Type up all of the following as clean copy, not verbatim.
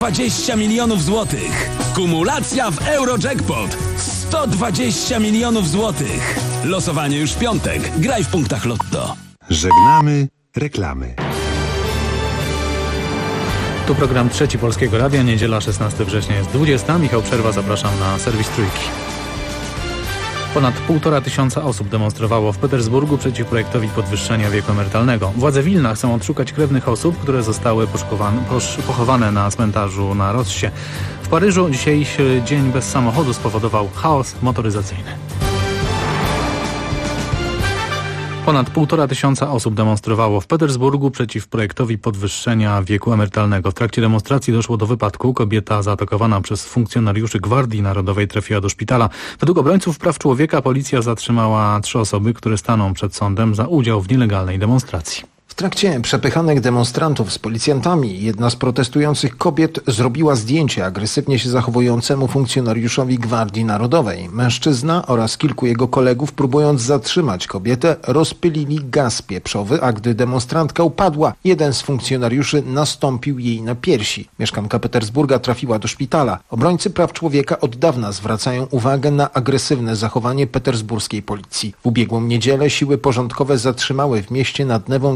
20 milionów złotych. Kumulacja w Eurojackpot. 120 milionów złotych. Losowanie już w piątek. Graj w punktach Lotto. Żegnamy reklamy. Tu program Trzeci Polskiego Radia. Niedziela 16 września jest 20. Michał Przerwa, zapraszam na serwis Trójki. Ponad 1500 osób demonstrowało w Petersburgu przeciw projektowi podwyższenia wieku emerytalnego. Władze Wilna chcą odszukać krewnych osób, które zostały pochowane na cmentarzu na Rossie. W Paryżu dzisiejszy dzień bez samochodu spowodował chaos motoryzacyjny. Ponad 1500 osób demonstrowało w Petersburgu przeciw projektowi podwyższenia wieku emerytalnego. W trakcie demonstracji doszło do wypadku. Kobieta zaatakowana przez funkcjonariuszy Gwardii Narodowej trafiła do szpitala. Według obrońców praw człowieka policja zatrzymała 3 osoby, które staną przed sądem za udział w nielegalnej demonstracji. W trakcie przepychanek demonstrantów z policjantami jedna z protestujących kobiet zrobiła zdjęcie agresywnie się zachowującemu funkcjonariuszowi Gwardii Narodowej. Mężczyzna oraz kilku jego kolegów, próbując zatrzymać kobietę, rozpylili gaz pieprzowy, a gdy demonstrantka upadła, jeden z funkcjonariuszy nastąpił jej na piersi. Mieszkanka Petersburga trafiła do szpitala. Obrońcy praw człowieka od dawna zwracają uwagę na agresywne zachowanie petersburskiej policji. W ubiegłą niedzielę siły porządkowe zatrzymały w mieście nad Newą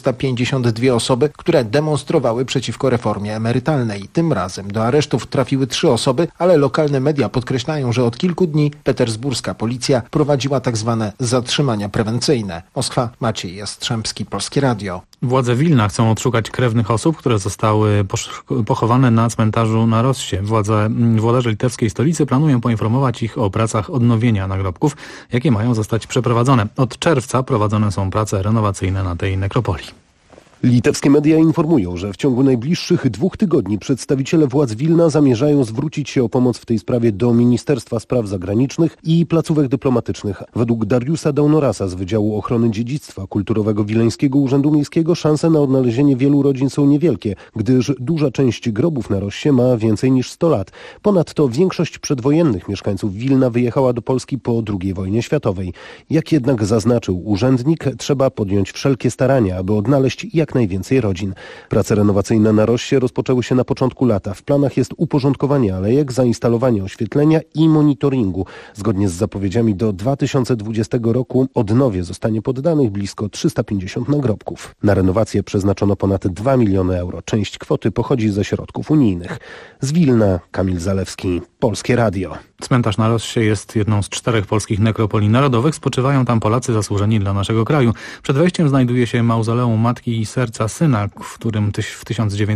452 osoby, które demonstrowały przeciwko reformie emerytalnej. Tym razem do aresztów trafiły 3 osoby, ale lokalne media podkreślają, że od kilku dni petersburska policja prowadziła tzw. zatrzymania prewencyjne. Moskwa, Maciej Jastrzębski, Polskie Radio. Władze Wilna chcą odszukać krewnych osób, które zostały pochowane na cmentarzu na Rossie. Włodarze litewskiej stolicy planują poinformować ich o pracach odnowienia nagrobków, jakie mają zostać przeprowadzone. Od czerwca prowadzone są prace renowacyjne na tej nekropolii. Litewskie media informują, że w ciągu najbliższych 2 tygodni przedstawiciele władz Wilna zamierzają zwrócić się o pomoc w tej sprawie do Ministerstwa Spraw Zagranicznych i placówek dyplomatycznych. Według Dariusza Daunorasa z Wydziału Ochrony Dziedzictwa Kulturowego Wileńskiego Urzędu Miejskiego szanse na odnalezienie wielu rodzin są niewielkie, gdyż duża część grobów na Rossie ma więcej niż 100 lat. Ponadto większość przedwojennych mieszkańców Wilna wyjechała do Polski po II wojnie światowej. Jak jednak zaznaczył urzędnik, trzeba podjąć wszelkie starania, aby odnaleźć jak najwięcej rodzin. Prace renowacyjne na Rossie rozpoczęły się na początku lata. W planach jest uporządkowanie alejek, zainstalowanie oświetlenia i monitoringu. Zgodnie z zapowiedziami do 2020 roku odnowie zostanie poddanych blisko 350 nagrobków. Na renowację przeznaczono ponad 2 miliony euro. Część kwoty pochodzi ze środków unijnych. Z Wilna, Kamil Zalewski, Polskie Radio. Cmentarz na Rossie jest jedną z 4 polskich nekropolii narodowych. Spoczywają tam Polacy zasłużeni dla naszego kraju. Przed wejściem znajduje się mauzoleum Matki i Serca Syna, w którym w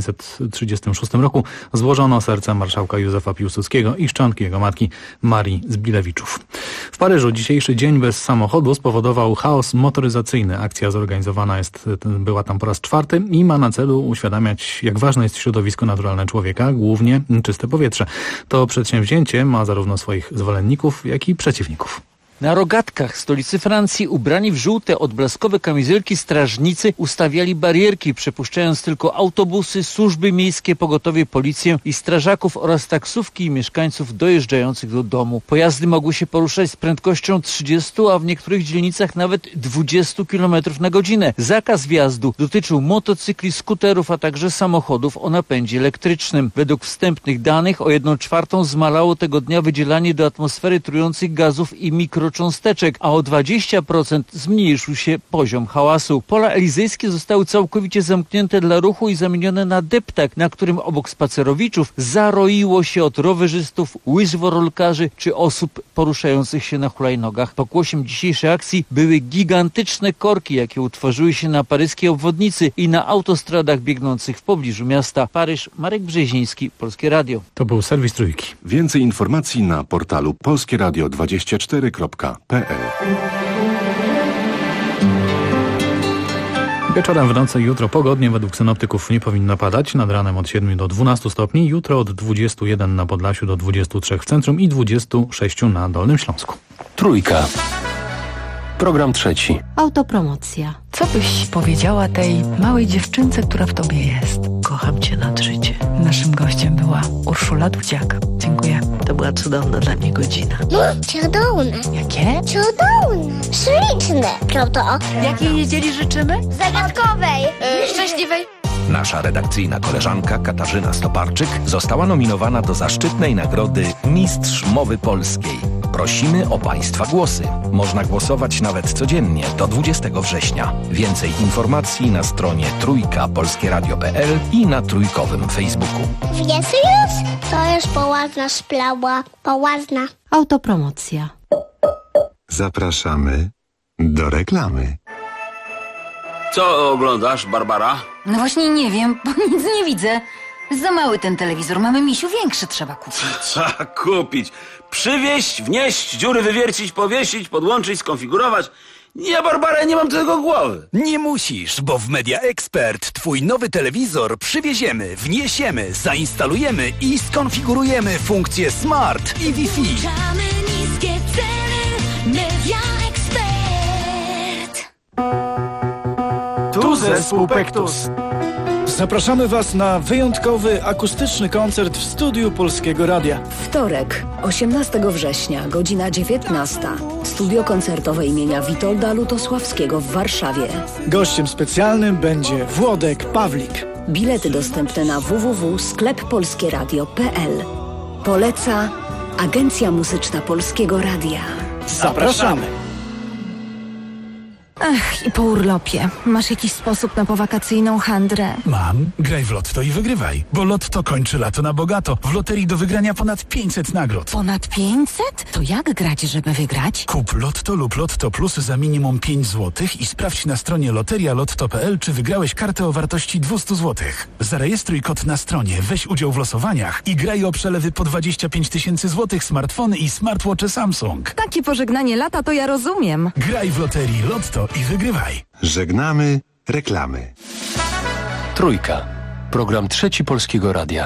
1936 roku złożono serce marszałka Józefa Piłsudskiego i szczątki jego matki Marii Zbilewiczów. W Paryżu dzisiejszy dzień bez samochodu spowodował chaos motoryzacyjny. Akcja zorganizowana była tam po raz 4. i ma na celu uświadamiać, jak ważne jest środowisko naturalne człowieka, głównie czyste powietrze. To przedsięwzięcie ma zarówno swoich zwolenników, jak i przeciwników. Na rogatkach stolicy Francji ubrani w żółte odblaskowe kamizelki strażnicy ustawiali barierki, przepuszczając tylko autobusy, służby miejskie, pogotowie, policję i strażaków oraz taksówki i mieszkańców dojeżdżających do domu. Pojazdy mogły się poruszać z prędkością 30, a w niektórych dzielnicach nawet 20 km na godzinę. Zakaz wjazdu dotyczył motocykli, skuterów, a także samochodów o napędzie elektrycznym. Według wstępnych danych o 1/4 zmalało tego dnia wydzielanie do atmosfery trujących gazów i mikrocząsteczek, a o 20% zmniejszył się poziom hałasu. Pola elizejskie zostały całkowicie zamknięte dla ruchu i zamienione na deptak, na którym obok spacerowiczów zaroiło się od rowerzystów, łyżworolkarzy czy osób poruszających się na hulajnogach. Pokłosiem dzisiejszej akcji były gigantyczne korki, jakie utworzyły się na paryskiej obwodnicy i na autostradach biegnących w pobliżu miasta. Paryż, Marek Brzeziński, Polskie Radio. To był serwis Trójki. Więcej informacji na portalu polskieradio24.pl. Wieczorem, w nocy i jutro pogodnie, według synoptyków nie powinno padać. Nad ranem od 7 do 12 stopni, jutro od 21 na Podlasiu do 23 w centrum i 26 na Dolnym Śląsku. Trójka. Program trzeci. Autopromocja. Co byś powiedziała tej małej dziewczynce, która w tobie jest? Kocham cię nad życie. Naszym gościem była Urszula Dudziak. Dziękuję. To była cudowna dla mnie godzina. Cudowne. Jakie? Cudowne. Śliczne. Prawda? Jakiej niedzieli życzymy? Zagadkowej. Szczęśliwej. Nasza redakcyjna koleżanka Katarzyna Stoparczyk została nominowana do zaszczytnej nagrody Mistrz Mowy Polskiej. Prosimy o Państwa głosy. Można głosować nawet codziennie do 20 września. Więcej informacji na stronie trójkapolskieradio.pl i na trójkowym Facebooku. Wiesz już? To jest poważna sprawa. Poważna. Autopromocja. Zapraszamy do reklamy. Co oglądasz, Barbara? No właśnie nie wiem, bo nic nie widzę. Za mały ten telewizor. Mamy, misiu, większy trzeba kupić. Trzeba kupić. Przywieźć, wnieść, dziury wywiercić, powiesić, podłączyć, skonfigurować. Ja, Barbara, nie mam do tego głowy. Nie musisz, bo w Media Expert twój nowy telewizor przywieziemy, wniesiemy, zainstalujemy i skonfigurujemy funkcje Smart i Wi-Fi. Niskie ceny, Media Expert. Tu zespół Pektus. Zapraszamy Was na wyjątkowy, akustyczny koncert w studiu Polskiego Radia. Wtorek, 18 września, godzina 19. Studio koncertowe imienia Witolda Lutosławskiego w Warszawie. Gościem specjalnym będzie Włodek Pawlik. Bilety dostępne na www.skleppolskieradio.pl. Poleca Agencja Muzyczna Polskiego Radia. Zapraszamy! Ach, i po urlopie. Masz jakiś sposób na powakacyjną handrę? Mam. Graj w Lotto i wygrywaj. Bo Lotto kończy lato na bogato. W loterii do wygrania ponad 500 nagród. Ponad 500? To jak grać, żeby wygrać? Kup Lotto lub Lotto Plus za minimum 5 zł i sprawdź na stronie loterialotto.pl, czy wygrałeś kartę o wartości 200 zł. Zarejestruj kod na stronie, weź udział w losowaniach i graj o przelewy po 25 000 złotych, smartfony i smartwatche Samsung. Takie pożegnanie lata to ja rozumiem. Graj w loterii Lotto i wygrywaj. Żegnamy reklamy. Trójka. Program Trzeci Polskiego Radia.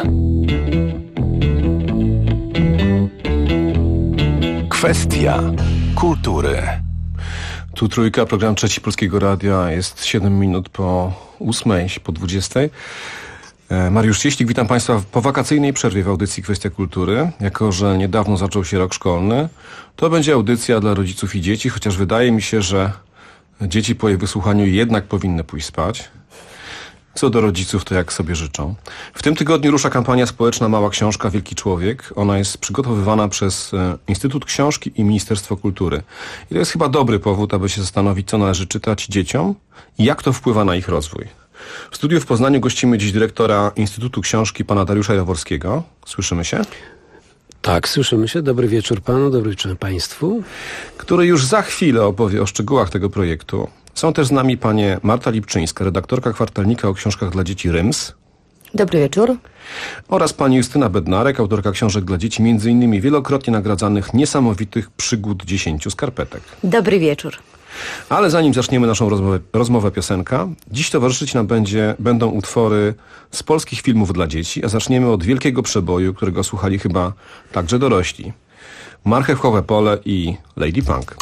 Kwestia kultury. Tu Trójka, program Trzeci Polskiego Radia. Jest 7 minut po 8, po 20. Mariusz Cieślik, witam Państwa po wakacyjnej przerwie w audycji Kwestia Kultury. Jako że niedawno zaczął się rok szkolny, to będzie audycja dla rodziców i dzieci, chociaż wydaje mi się, że dzieci po jej wysłuchaniu jednak powinny pójść spać. Co do rodziców, to jak sobie życzą. W tym tygodniu rusza kampania społeczna Mała Książka, Wielki Człowiek. Ona jest przygotowywana przez Instytut Książki i Ministerstwo Kultury. I to jest chyba dobry powód, aby się zastanowić, co należy czytać dzieciom i jak to wpływa na ich rozwój. W studiu w Poznaniu gościmy dziś dyrektora Instytutu Książki, pana Dariusza Jaworskiego. Słyszymy się? Tak, słyszymy się. Dobry wieczór panu, dobry wieczór państwu. Który już za chwilę opowie o szczegółach tego projektu. Są też z nami panie Marta Lipczyńska, redaktorka kwartalnika o książkach dla dzieci RYMS. Dobry wieczór. Oraz pani Justyna Bednarek, autorka książek dla dzieci, między innymi wielokrotnie nagradzanych Niesamowitych przygód 10 skarpetek. Dobry wieczór. Ale zanim zaczniemy naszą rozmowę piosenka, dziś towarzyszyć nam będą utwory z polskich filmów dla dzieci, a zaczniemy od wielkiego przeboju, którego słuchali chyba także dorośli. Marchewkowe pole i Lady Punk.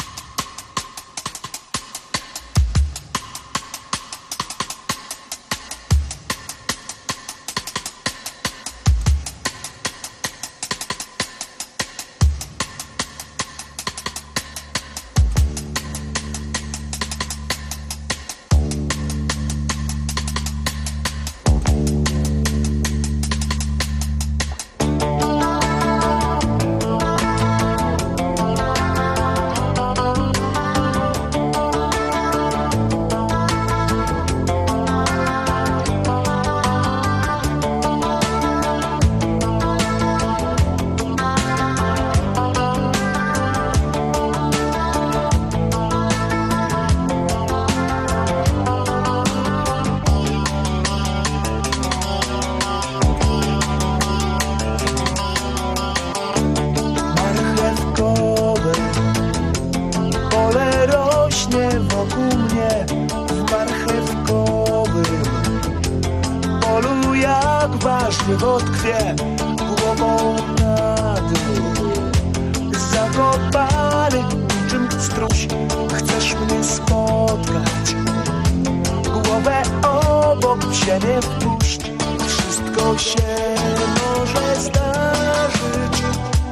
Tkwie głową na dół, zakopany niczym struś. Chcesz mnie spotkać, głowę obok siebie wpuść. Wszystko się może zdarzyć,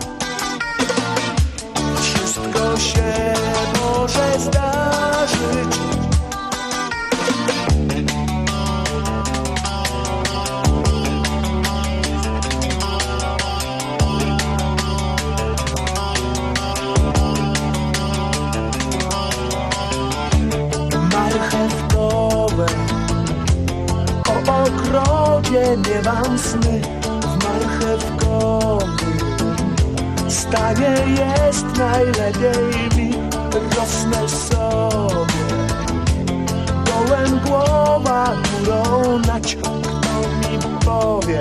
wszystko się może zdarzyć. stanie jest najlepiej mi. Rosnę sobie dołem głowa, górą naciąg. Kto mi powie,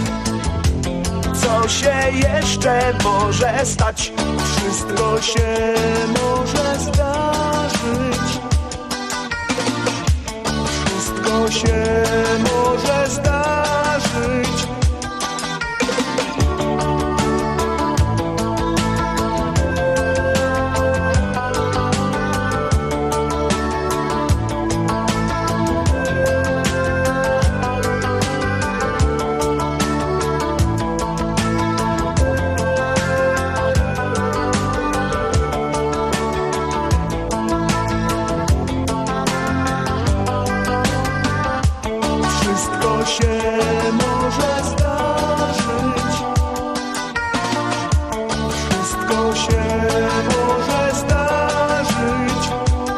co się jeszcze może stać? Wszystko się może zdarzyć. Wszystko się może zdarzyć. Wszystko się może zdarzyć. Wszystko się może zdarzyć.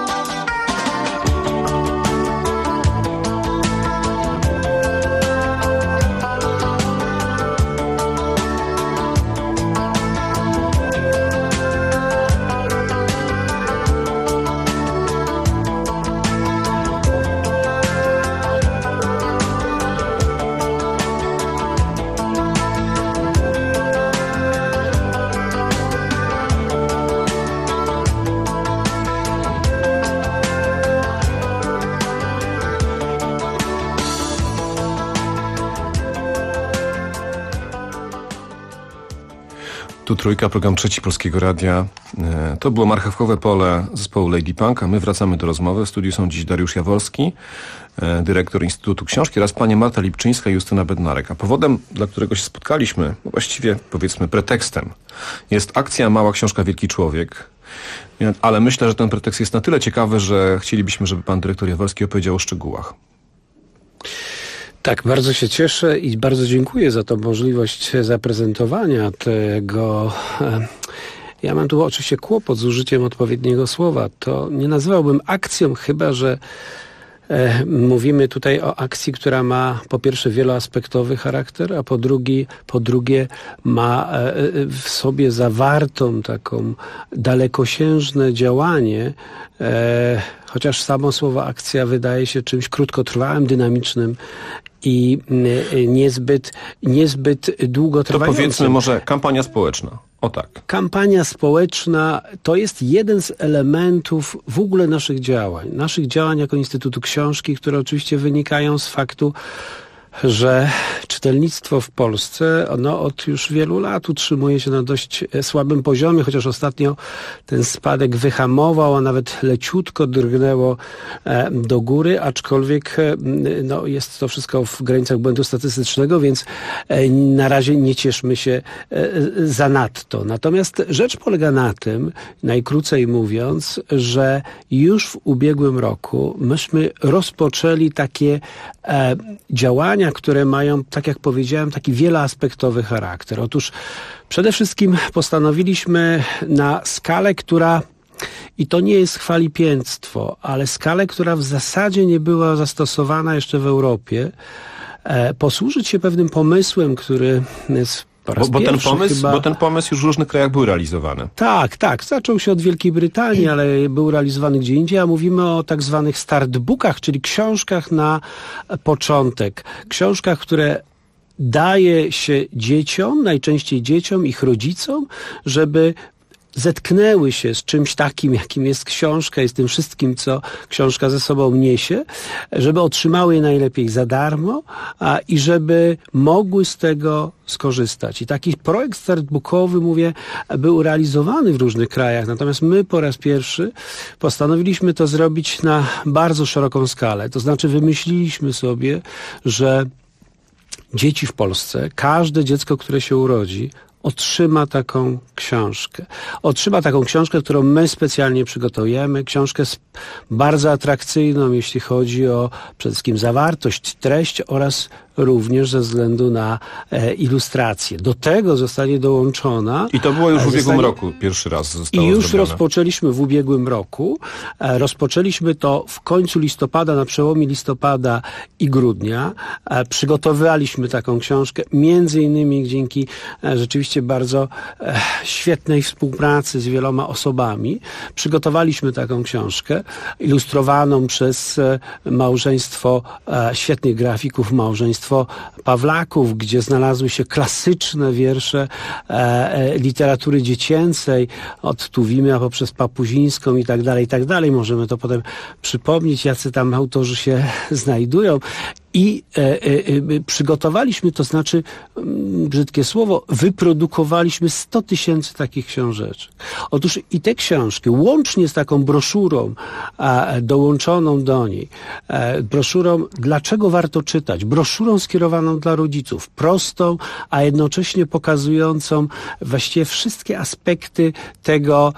Tu Trójka, program Trzeci Polskiego Radia. To było marchewkowe pole zespołu Lady Punk, a my wracamy do rozmowy. W studiu są dziś Dariusz Jaworski, dyrektor Instytutu Książki, oraz pani Marta Lipczyńska i Justyna Bednarek. A powodem, dla którego się spotkaliśmy, właściwie powiedzmy pretekstem, jest akcja Mała Książka Wielki Człowiek. Ale myślę, że ten pretekst jest na tyle ciekawy, że chcielibyśmy, żeby pan dyrektor Jaworski opowiedział o szczegółach. Tak, bardzo się cieszę i bardzo dziękuję za tą możliwość zaprezentowania tego. Ja mam tu oczywiście kłopot z użyciem odpowiedniego słowa. To nie nazywałbym akcją, chyba że mówimy tutaj o akcji, która ma po pierwsze wieloaspektowy charakter, a po drugie ma w sobie zawartą taką dalekosiężne działanie, chociaż samo słowo akcja wydaje się czymś krótkotrwałym, dynamicznym i niezbyt długotrwającym. To powiedzmy może kampania społeczna. O tak. Kampania społeczna to jest jeden z elementów w ogóle naszych działań jako Instytutu Książki, które oczywiście wynikają z faktu, że czytelnictwo w Polsce od już wielu lat utrzymuje się na dość słabym poziomie, chociaż ostatnio ten spadek wyhamował, a nawet leciutko drgnęło do góry, aczkolwiek jest to wszystko w granicach błędu statystycznego, więc na razie nie cieszmy się zanadto. Natomiast rzecz polega na tym, najkrócej mówiąc, że już w ubiegłym roku myśmy rozpoczęli takie działania, które mają, tak jak powiedziałem, taki wieloaspektowy charakter. Otóż przede wszystkim postanowiliśmy na skalę, która, i to nie jest chwalipięctwo, ale skalę, która w zasadzie nie była zastosowana jeszcze w Europie, posłużyć się pewnym pomysłem, który jest Bo ten pomysł już w różnych krajach był realizowany. Tak. Zaczął się od Wielkiej Brytanii, ale był realizowany gdzie indziej, a mówimy o tak zwanych startbookach, czyli książkach na początek. Książkach, które daje się dzieciom, najczęściej dzieciom, ich rodzicom, żeby zetknęły się z czymś takim, jakim jest książka i z tym wszystkim, co książka ze sobą niesie, żeby otrzymały je najlepiej za darmo i żeby mogły z tego skorzystać. I taki projekt startbookowy, mówię, był realizowany w różnych krajach, natomiast my po raz pierwszy postanowiliśmy to zrobić na bardzo szeroką skalę. To znaczy wymyśliliśmy sobie, że dzieci w Polsce, każde dziecko, które się urodzi, otrzyma taką książkę. Otrzyma taką książkę, którą my specjalnie przygotujemy. Książkę bardzo atrakcyjną, jeśli chodzi o przede wszystkim zawartość, treść oraz również ze względu na ilustrację. Do tego zostanie dołączona... I to było już w ubiegłym roku pierwszy raz zostało I już zrobione. rozpoczęliśmy w ubiegłym roku. Rozpoczęliśmy to w końcu listopada, na przełomie listopada i grudnia. Przygotowywaliśmy taką książkę, między innymi dzięki rzeczywiście rzeczywiście bardzo świetnej współpracy z wieloma osobami przygotowaliśmy taką książkę ilustrowaną przez małżeństwo świetnych grafików, małżeństwo Pawlaków, gdzie znalazły się klasyczne wiersze literatury dziecięcej od Tuwimia poprzez Papuzińską i tak dalej. Możemy to potem przypomnieć, jacy tam autorzy się znajdują. I przygotowaliśmy, to znaczy, brzydkie słowo, wyprodukowaliśmy 100 000 takich książeczek. Otóż i te książki, łącznie z taką broszurą dołączoną do niej, broszurą Dlaczego warto czytać, broszurą skierowaną dla rodziców, prostą, a jednocześnie pokazującą właściwie wszystkie aspekty tego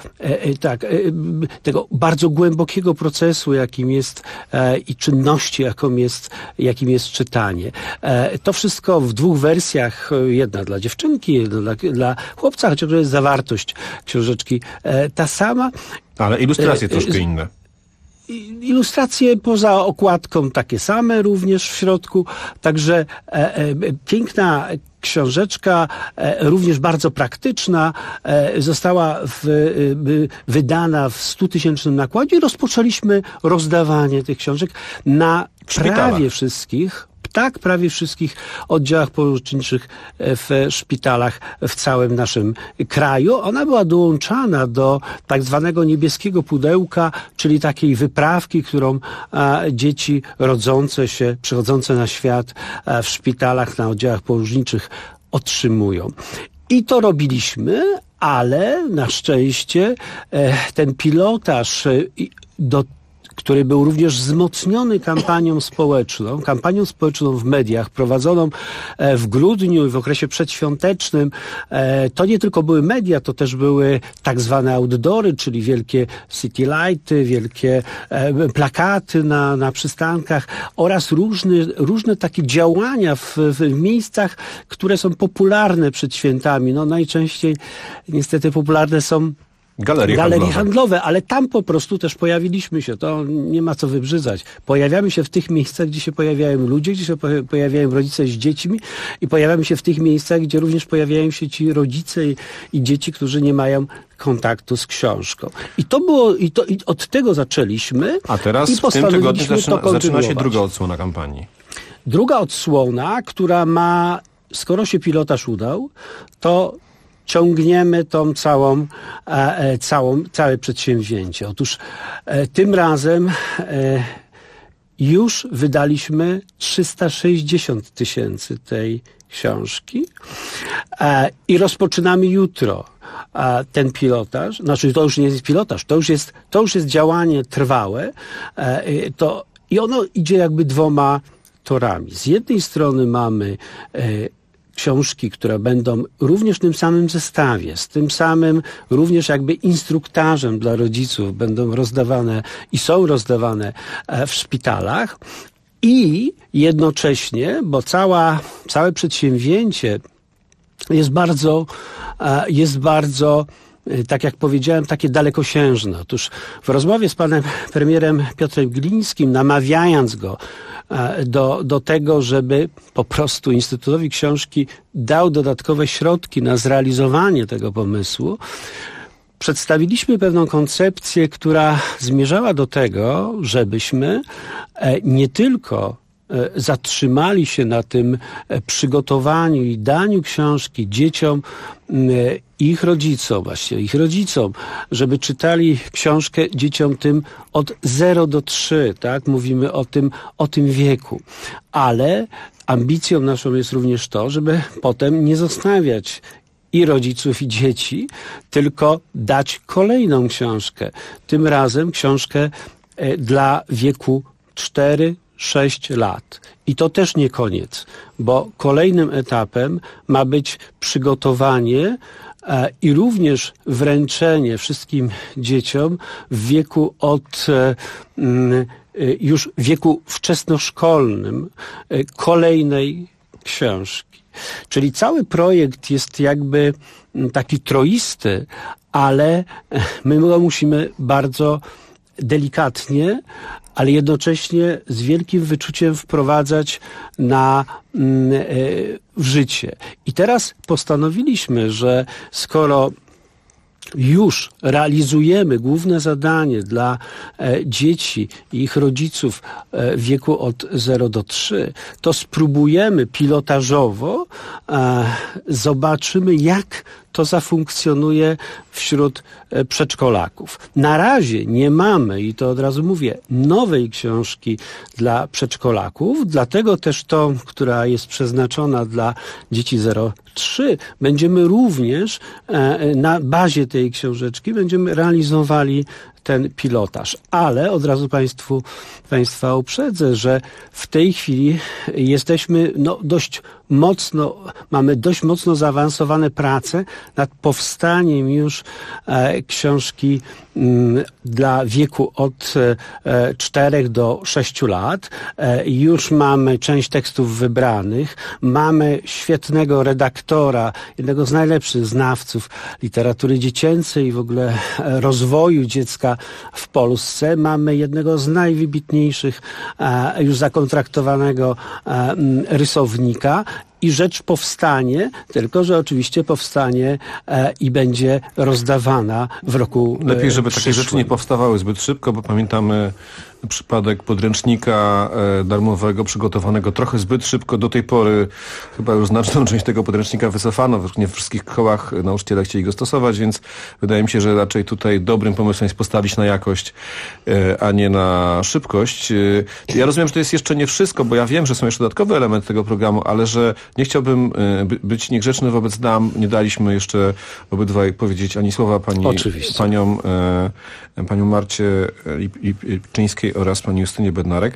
bardzo głębokiego procesu, jakim jest i czynności, jakim jest czytanie. To wszystko w 2 wersjach, jedna dla dziewczynki, jedna dla chłopca, chociaż jest zawartość książeczki ta sama. Ale ilustracje troszkę inne. Ilustracje poza okładką takie same również w środku, także piękna książeczka, również bardzo praktyczna, została wydana w 100 000 nakładzie i rozpoczęliśmy rozdawanie tych książek na prawie wszystkich oddziałach położniczych w szpitalach w całym naszym kraju. Ona była dołączana do tak zwanego niebieskiego pudełka, czyli takiej wyprawki, którą dzieci przychodzące na świat w szpitalach, na oddziałach położniczych otrzymują. I to robiliśmy, ale na szczęście ten pilotaż który był również wzmocniony kampanią społeczną w mediach, prowadzoną w grudniu i w okresie przedświątecznym. To nie tylko były media, to też były tak zwane outdoory, czyli wielkie city lighty, wielkie plakaty na przystankach oraz różne takie działania w miejscach, które są popularne przed świętami. No najczęściej niestety popularne są Galerie handlowe, ale tam po prostu też pojawiliśmy się, to nie ma co wybrzydzać. Pojawiamy się w tych miejscach, gdzie się pojawiają ludzie, gdzie się pojawiają rodzice z dziećmi i pojawiamy się w tych miejscach, gdzie również pojawiają się ci rodzice i dzieci, którzy nie mają kontaktu z książką. I od tego zaczęliśmy. A teraz w tym tygodniu zaczyna się druga odsłona kampanii. Druga odsłona, która ma, skoro się pilotaż udał, to ciągniemy tą całe przedsięwzięcie. Otóż tym razem już wydaliśmy 360 000 tej książki i rozpoczynamy jutro ten pilotaż. Znaczy to już nie jest pilotaż, to już jest działanie trwałe. I ono idzie jakby 2 torami. Z jednej strony mamy książki, które będą również w tym samym zestawie, z tym samym również jakby instruktażem dla rodziców, będą rozdawane i są rozdawane w szpitalach i jednocześnie, bo całe przedsięwzięcie jest bardzo, tak jak powiedziałem, takie dalekosiężne. Otóż w rozmowie z panem premierem Piotrem Glińskim, namawiając go do tego, żeby po prostu Instytutowi Książki dał dodatkowe środki na zrealizowanie tego pomysłu, przedstawiliśmy pewną koncepcję, która zmierzała do tego, żebyśmy nie tylko zatrzymali się na tym przygotowaniu i daniu książki dzieciom i ich rodzicom, żeby czytali książkę dzieciom tym od 0 do 3, tak? Mówimy o tym wieku. Ale ambicją naszą jest również to, żeby potem nie zostawiać i rodziców, i dzieci, tylko dać kolejną książkę. Tym razem książkę dla wieku 4-6 lat. I to też nie koniec, bo kolejnym etapem ma być przygotowanie i również wręczenie wszystkim dzieciom w wieku już wieku wczesnoszkolnym kolejnej książki. Czyli cały projekt jest jakby taki troisty, ale my go musimy bardzo delikatnie, ale jednocześnie z wielkim wyczuciem wprowadzać w życie. I teraz postanowiliśmy, że skoro już realizujemy główne zadanie dla dzieci i ich rodziców w wieku od 0 do 3, to spróbujemy pilotażowo, zobaczymy, jak to zafunkcjonuje wśród przedszkolaków. Na razie nie mamy, i to od razu mówię, nowej książki dla przedszkolaków, dlatego też tą, która jest przeznaczona dla dzieci 0-3, będziemy również na bazie tej książeczki będziemy realizowali ten pilotaż. Ale od razu Państwa uprzedzę, że w tej chwili jesteśmy mamy dość mocno zaawansowane prace nad powstaniem już książki dla wieku od 4 do 6 lat. Już mamy część tekstów wybranych, mamy świetnego redaktora, jednego z najlepszych znawców literatury dziecięcej i w ogóle rozwoju dziecka w Polsce. Mamy jednego z najwybitniejszych już zakontraktowanego rysownika. I rzecz powstanie, tylko że oczywiście powstanie i będzie rozdawana w roku Lepiej, żeby przyszłym. takie rzeczy nie powstawały zbyt szybko, bo pamiętamy przypadek podręcznika darmowego przygotowanego trochę zbyt szybko. Do tej pory chyba już znaczną część tego podręcznika wycofano. Nie w wszystkich kołach nauczyciele chcieli go stosować, więc wydaje mi się, że raczej tutaj dobrym pomysłem jest postawić na jakość, a nie na szybkość. Ja rozumiem, że to jest jeszcze nie wszystko, bo ja wiem, że są jeszcze dodatkowe elementy tego programu, ale że nie chciałbym być niegrzeczny wobec dam. Nie daliśmy jeszcze obydwaj powiedzieć ani słowa panią Marcie Lipczyńskiej oraz pani Justynie Bednarek.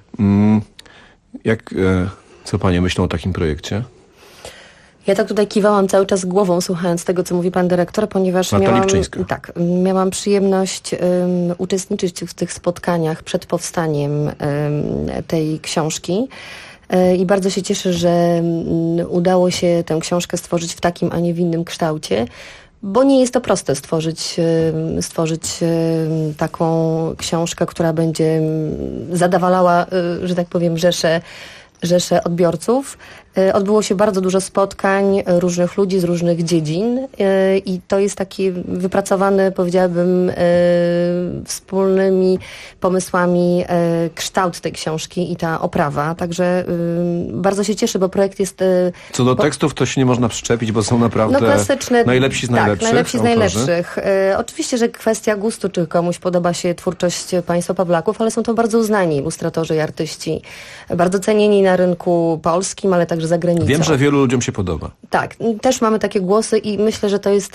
Co panie myślą o takim projekcie? Ja tak tutaj kiwałam cały czas głową, słuchając tego, co mówi pan dyrektor, ponieważ miałam przyjemność uczestniczyć w tych spotkaniach przed powstaniem tej książki. I bardzo się cieszę, że udało się tę książkę stworzyć w takim, a nie w innym kształcie, bo nie jest to proste stworzyć taką książkę, która będzie zadawalała, że tak powiem, rzesze odbiorców. Odbyło się bardzo dużo spotkań różnych ludzi z różnych dziedzin i to jest taki wypracowany, powiedziałabym, wspólnymi pomysłami kształt tej książki i ta oprawa. Także bardzo się cieszę, bo projekt jest... Co do tekstów, to się nie można przyczepić, bo są naprawdę klasyczne, najlepsi z najlepszych. Tak, najlepsi z najlepszych. Oczywiście, że kwestia gustu, czy komuś podoba się twórczość państwa Pawlaków, ale są to bardzo uznani ilustratorzy i artyści. Bardzo cenieni na rynku polskim, ale także za granicą. Wiem, że wielu ludziom się podoba. Tak, też mamy takie głosy i myślę, że to jest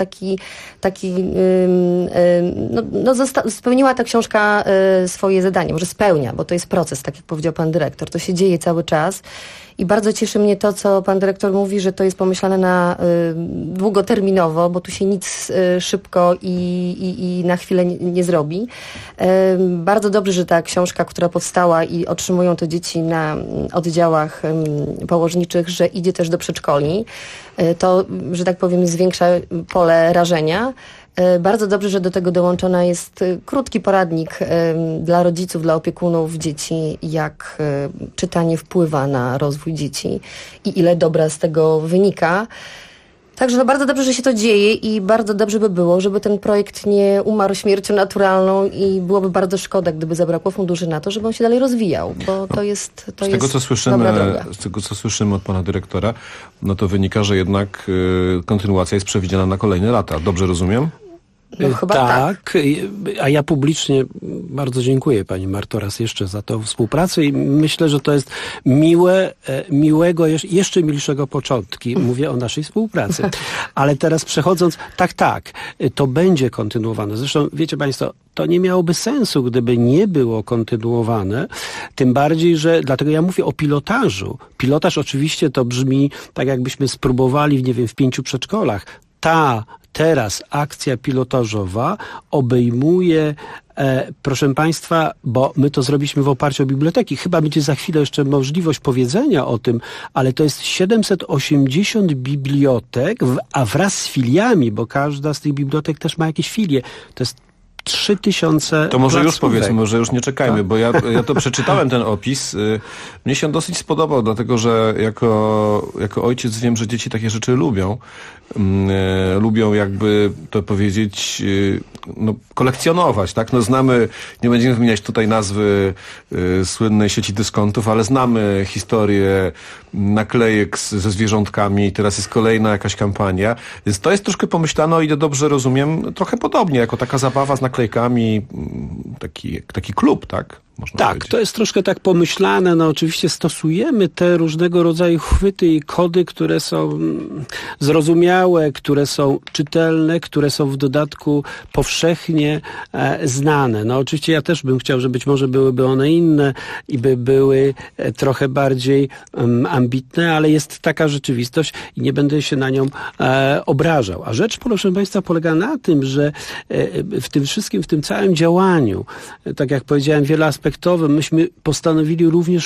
spełniła ta książka swoje zadanie. Może spełnia, bo to jest proces, tak jak powiedział pan dyrektor. To się dzieje cały czas. I bardzo cieszy mnie to, co pan dyrektor mówi, że to jest pomyślane na długoterminowo, bo tu się nic szybko i na chwilę nie zrobi. Bardzo dobrze, że ta książka, która powstała i otrzymują to dzieci na oddziałach położniczych, że idzie też do przedszkoli. To, że tak powiem, zwiększa pole rażenia. Bardzo dobrze, że do tego dołączona jest krótki poradnik dla rodziców, dla opiekunów dzieci, jak czytanie wpływa na rozwój dzieci i ile dobra z tego wynika. Także bardzo dobrze, że się to dzieje i bardzo dobrze by było, żeby ten projekt nie umarł śmiercią naturalną i byłoby bardzo szkoda, gdyby zabrakło funduszy na to, żeby on się dalej rozwijał, bo to jest dobra droga. Z tego, co słyszymy od pana dyrektora, no to wynika, że jednak kontynuacja jest przewidziana na kolejne lata. Dobrze rozumiem? No, chyba tak. A ja publicznie bardzo dziękuję pani Marto raz jeszcze za tę współpracę i myślę, że to jest miłego, jeszcze milszego początki. Mówię o naszej współpracy. Ale teraz przechodząc, to będzie kontynuowane. Zresztą wiecie państwo, to nie miałoby sensu, gdyby nie było kontynuowane. Tym bardziej, że dlatego ja mówię o pilotażu. Pilotaż oczywiście to brzmi tak, jakbyśmy spróbowali, w 5 przedszkolach. Teraz akcja pilotażowa obejmuje, proszę państwa, bo my to zrobiliśmy w oparciu o biblioteki. Chyba będzie za chwilę jeszcze możliwość powiedzenia o tym, ale to jest 780 bibliotek, a wraz z filiami, bo każda z tych bibliotek też ma jakieś filie. To jest 3000 To może już placówek. powiedzmy, może już nie czekajmy, Tak. bo ja to przeczytałem ten opis. Mnie się on dosyć spodobał, dlatego że jako ojciec wiem, że dzieci takie rzeczy lubią. Lubią jakby to powiedzieć, kolekcjonować, tak? No znamy, nie będziemy wymieniać tutaj nazwy słynnej sieci dyskontów, ale znamy historię naklejek ze zwierzątkami, teraz jest kolejna jakaś kampania, więc to jest troszkę pomyślane, o ile dobrze rozumiem, trochę podobnie, jako taka zabawa z naklejkami, taki klub, tak? Można powiedzieć. To jest troszkę tak pomyślane. No oczywiście stosujemy te różnego rodzaju chwyty i kody, które są zrozumiałe, które są czytelne, które są w dodatku powszechnie znane. No oczywiście ja też bym chciał, że być może byłyby one inne i by były trochę bardziej ambitne, ale jest taka rzeczywistość i nie będę się na nią obrażał. A rzecz, proszę Państwa, polega na tym, że w tym wszystkim, w tym całym działaniu, tak jak powiedziałem, wieloaspektowym, myśmy postanowili również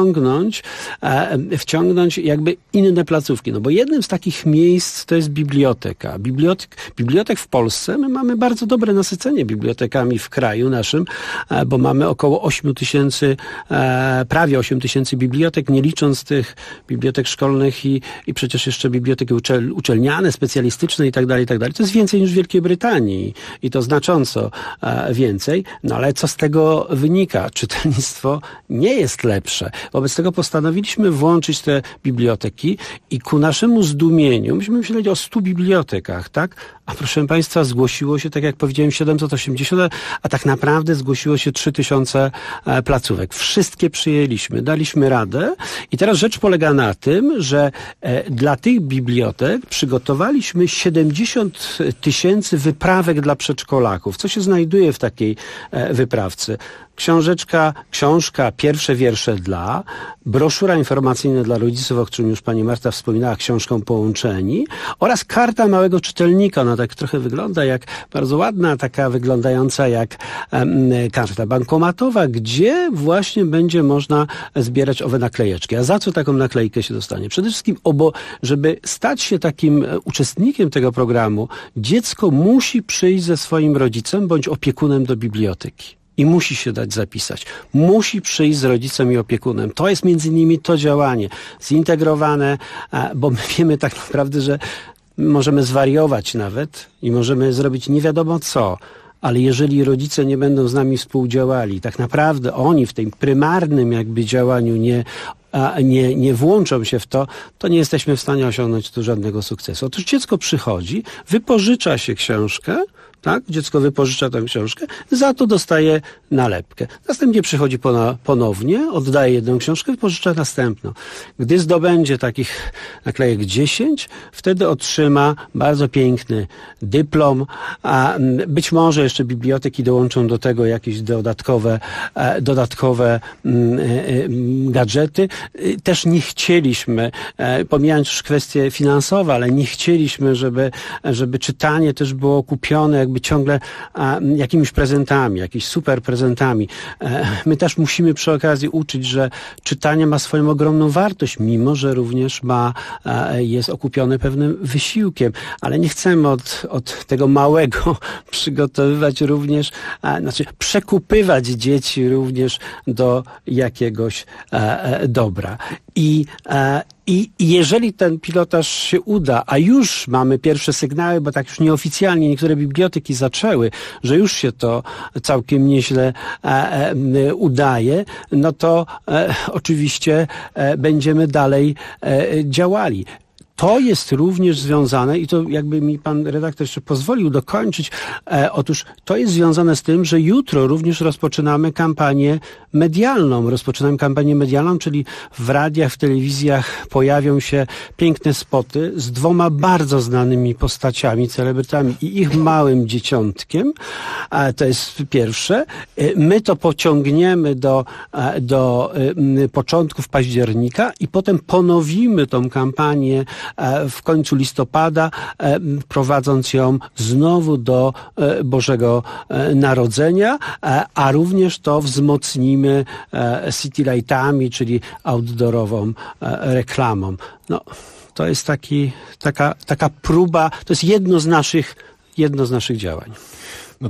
wciągnąć jakby inne placówki. No bo jednym z takich miejsc to jest biblioteka. Bibliotek w Polsce, my mamy bardzo dobre nasycenie bibliotekami w kraju naszym, bo mamy około 8 000, prawie 8 000 bibliotek, nie licząc tych bibliotek szkolnych i przecież jeszcze biblioteki uczelniane, specjalistyczne i tak dalej, i tak dalej. To jest więcej niż w Wielkiej Brytanii i to znacząco więcej. No ale co z tego wynika? Czytelnictwo nie jest lepsze. Wobec tego postanowiliśmy włączyć te biblioteki i ku naszemu zdumieniu, myśmy myśleli o 100 bibliotekach, tak? A proszę Państwa, zgłosiło się, tak jak powiedziałem, 780, a tak naprawdę zgłosiło się 3000 placówek. Wszystkie przyjęliśmy, daliśmy radę i teraz rzecz polega na tym, że dla tych bibliotek przygotowaliśmy 70 000 wyprawek dla przedszkolaków. Co się znajduje w takiej wyprawce? Książka Pierwsze wiersze dla, broszura informacyjna dla rodziców, o którym już pani Marta wspominała, książką Połączeni, oraz karta małego czytelnika. Ona tak trochę wygląda jak, bardzo ładna, taka wyglądająca jak karta bankomatowa, gdzie właśnie będzie można zbierać owe naklejeczki. A za co taką naklejkę się dostanie? Przede wszystkim, żeby stać się takim uczestnikiem tego programu, dziecko musi przyjść ze swoim rodzicem bądź opiekunem do biblioteki. I musi się dać zapisać. Musi przyjść z rodzicem i opiekunem. To jest między innymi to działanie zintegrowane, bo my wiemy tak naprawdę, że możemy zwariować nawet i możemy zrobić nie wiadomo co, ale jeżeli rodzice nie będą z nami współdziałali, tak naprawdę oni w tym prymarnym jakby działaniu nie włączą się w to nie jesteśmy w stanie osiągnąć tu żadnego sukcesu. Otóż dziecko przychodzi, wypożycza się książkę, tak? Dziecko wypożycza tę książkę, za to dostaje nalepkę. Następnie przychodzi ponownie, oddaje jedną książkę, wypożycza następną. Gdy zdobędzie takich naklejek 10, wtedy otrzyma bardzo piękny dyplom, a być może jeszcze biblioteki dołączą do tego jakieś dodatkowe gadżety. Też nie chcieliśmy, pomijając już kwestie finansowe, ale nie chcieliśmy, żeby czytanie też było kupione jakby ciągle jakimiś prezentami, jakimiś super prezentami. My też musimy przy okazji uczyć, że czytanie ma swoją ogromną wartość, mimo że również jest okupione pewnym wysiłkiem, ale nie chcemy od tego małego przygotowywać również, przekupywać dzieci również do jakiegoś dobra. I jeżeli ten pilotaż się uda, a już mamy pierwsze sygnały, bo tak już nieoficjalnie niektóre biblioteki zaczęły, że już się to całkiem nieźle udaje, no to oczywiście będziemy dalej działali. To jest również związane, i to jakby mi pan redaktor jeszcze pozwolił dokończyć, otóż to jest związane z tym, że jutro również rozpoczynamy kampanię medialną. Czyli w radiach, w telewizjach pojawią się piękne spoty z 2 bardzo znanymi postaciami, celebrytami i ich małym dzieciątkiem. To jest pierwsze. My to pociągniemy do początków października i potem ponowimy tą kampanię w końcu listopada, prowadząc ją znowu do Bożego Narodzenia, a również to wzmocnimy city lightami, czyli outdoorową reklamą. No, to jest taka próba, to jest jedno z naszych działań. No to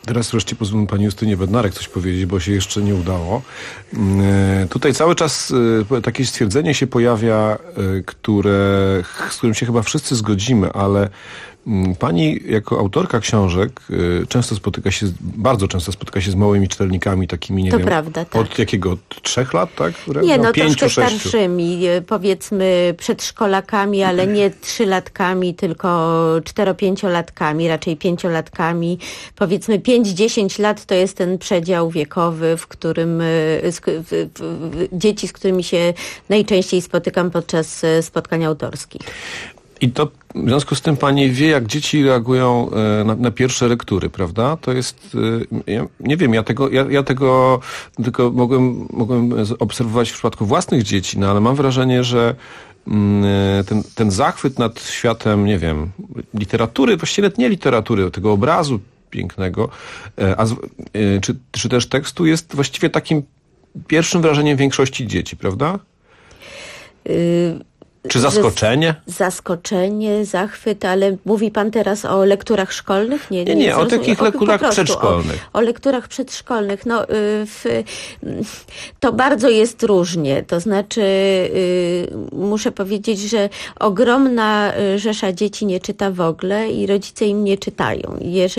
Teraz wreszcie pozwólmy pani Justynie Bednarek coś powiedzieć, bo się jeszcze nie udało. Tutaj cały czas takie stwierdzenie się pojawia, z którym się chyba wszyscy zgodzimy, ale pani jako autorka książek bardzo często spotyka się z małymi czytelnikami, takimi, nie to wiem, prawda, tak. od jakiego? 3 lat, tak? Nie, 5, troszkę 6. starszymi, powiedzmy przedszkolakami, ale nie 3-latkami, tylko 4-5-latkami, raczej 5-latkami. Powiedzmy 5-10 lat to jest ten przedział wiekowy, w którym dzieci, z którymi się najczęściej spotykam podczas spotkań autorskich. I to w związku z tym pani wie, jak dzieci reagują na pierwsze lektury, prawda? To jest, nie wiem, ja tego tylko mogłem obserwować w przypadku własnych dzieci, no ale mam wrażenie, że ten zachwyt nad światem, nie wiem, literatury, właściwie nawet nie literatury, tego obrazu pięknego, czy też tekstu jest właściwie takim pierwszym wrażeniem większości dzieci, prawda? Czy zaskoczenie? Zaskoczenie, zachwyt, ale mówi pan teraz o lekturach szkolnych? Nie, o takich lekturach przedszkolnych. O lekturach przedszkolnych. No, to bardzo jest różnie. To znaczy, muszę powiedzieć, że ogromna rzesza dzieci nie czyta w ogóle i rodzice im nie czytają.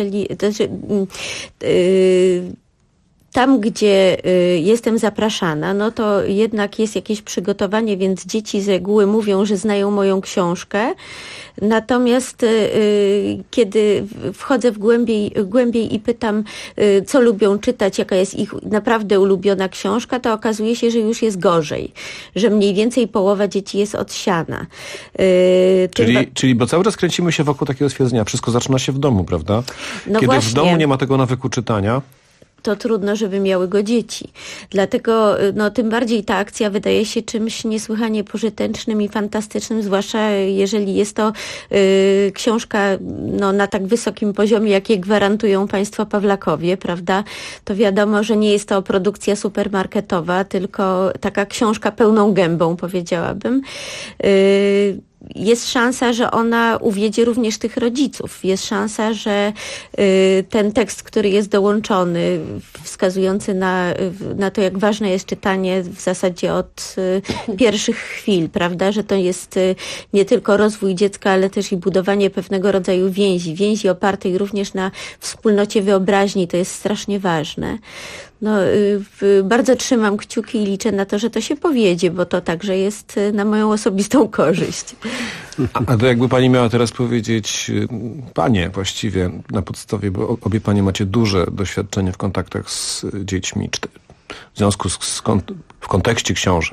Tam, gdzie jestem zapraszana, no to jednak jest jakieś przygotowanie, więc dzieci z reguły mówią, że znają moją książkę. Natomiast kiedy wchodzę głębiej i pytam, co lubią czytać, jaka jest ich naprawdę ulubiona książka, to okazuje się, że już jest gorzej. Że mniej więcej połowa dzieci jest odsiana. Czyli bo cały czas kręcimy się wokół takiego stwierdzenia, wszystko zaczyna się w domu, prawda? No kiedy właśnie. W domu nie ma tego nawyku czytania, to trudno, żeby miały go dzieci. Dlatego tym bardziej ta akcja wydaje się czymś niesłychanie pożytecznym i fantastycznym, zwłaszcza jeżeli jest to książka na tak wysokim poziomie, jakie gwarantują państwo Pawlakowie, prawda? To wiadomo, że nie jest to produkcja supermarketowa, tylko taka książka pełną gębą, powiedziałabym. Jest szansa, że ona uwiedzie również tych rodziców. Jest szansa, że ten tekst, który jest dołączony, wskazujący na to, jak ważne jest czytanie w zasadzie od pierwszych chwil, prawda, że to jest nie tylko rozwój dziecka, ale też i budowanie pewnego rodzaju więzi opartej również na wspólnocie wyobraźni, to jest strasznie ważne. Bardzo trzymam kciuki i liczę na to, że to się powiedzie, bo to także jest na moją osobistą korzyść. A to jakby pani miała teraz powiedzieć, panie właściwie na podstawie, bo obie panie macie duże doświadczenie w kontaktach z dziećmi, w związku w kontekście książek.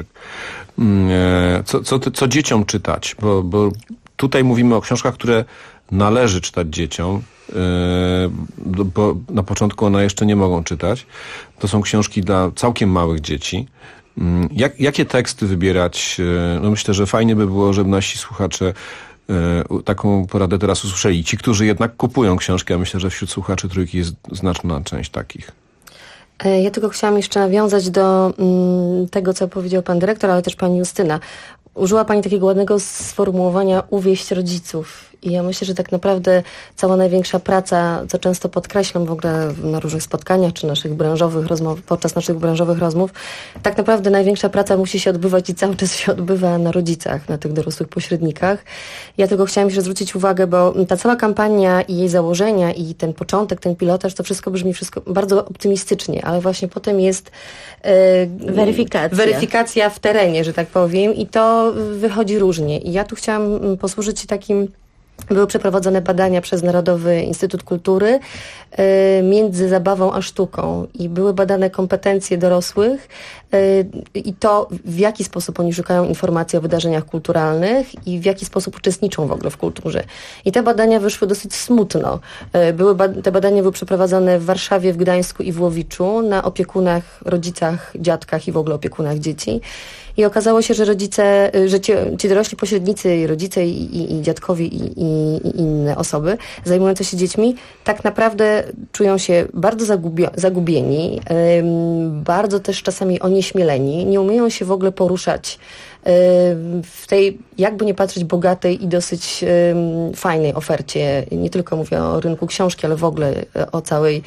Co dzieciom czytać? Bo tutaj mówimy o książkach, które należy czytać dzieciom, bo na początku one jeszcze nie mogą czytać. To są książki dla całkiem małych dzieci. Jakie teksty wybierać? Myślę, że fajnie by było, żeby nasi słuchacze taką poradę teraz usłyszeli. Ci, którzy jednak kupują książki, ja myślę, że wśród słuchaczy Trójki jest znaczna część takich. Ja tylko chciałam jeszcze nawiązać do tego, co powiedział pan dyrektor, ale też pani Justyna. Użyła pani takiego ładnego sformułowania uwieść rodziców. I ja myślę, że tak naprawdę cała największa praca, co często podkreślam w ogóle na różnych spotkaniach czy podczas naszych branżowych rozmów, tak naprawdę największa praca musi się odbywać i cały czas się odbywa na rodzicach, na tych dorosłych pośrednikach. Ja tylko chciałam jeszcze zwrócić uwagę, bo ta cała kampania i jej założenia i ten początek, ten pilotaż, to wszystko brzmi bardzo optymistycznie, ale właśnie potem jest weryfikacja w terenie, że tak powiem, i to wychodzi różnie. I ja tu chciałam posłużyć się takim. Były przeprowadzone badania przez Narodowy Instytut Kultury między zabawą a sztuką i były badane kompetencje dorosłych i to, w jaki sposób oni szukają informacji o wydarzeniach kulturalnych i w jaki sposób uczestniczą w ogóle w kulturze. I te badania wyszły dosyć smutno. Te badania były przeprowadzone w Warszawie, w Gdańsku i w Łowiczu na opiekunach, rodzicach, dziadkach i w ogóle opiekunach dzieci. I okazało się, że ci dorośli pośrednicy, rodzice i dziadkowie i inne osoby zajmujące się dziećmi tak naprawdę czują się bardzo zagubieni, bardzo też czasami onieśmieleni, nie umieją się w ogóle poruszać w tej, jakby nie patrzeć, bogatej i dosyć fajnej ofercie. Nie tylko mówię o rynku książki, ale w ogóle o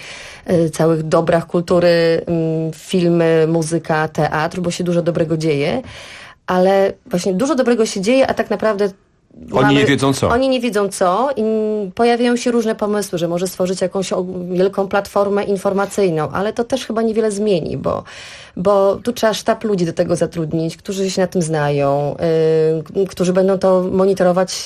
całych dobrach kultury, filmy, muzyka, teatr, bo się dużo dobrego dzieje. Ale właśnie dużo dobrego się dzieje, a tak naprawdę Oni nie wiedzą co. Oni nie wiedzą co i pojawiają się różne pomysły, że może stworzyć jakąś wielką platformę informacyjną, ale to też chyba niewiele zmieni, bo tu trzeba sztab ludzi do tego zatrudnić, którzy się na tym znają, którzy będą to monitorować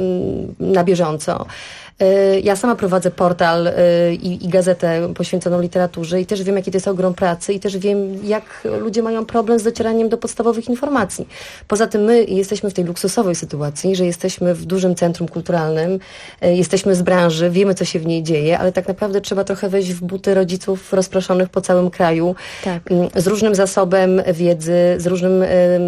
na bieżąco. Ja sama prowadzę portal i gazetę poświęconą literaturze i też wiem, jaki to jest ogrom pracy i też wiem, jak ludzie mają problem z docieraniem do podstawowych informacji. Poza tym my jesteśmy w tej luksusowej sytuacji, że jesteśmy w dużym centrum kulturalnym, jesteśmy z branży, wiemy, co się w niej dzieje, ale tak naprawdę trzeba trochę wejść w buty rodziców rozproszonych po całym kraju, tak, z różnym zasobem wiedzy, z różnym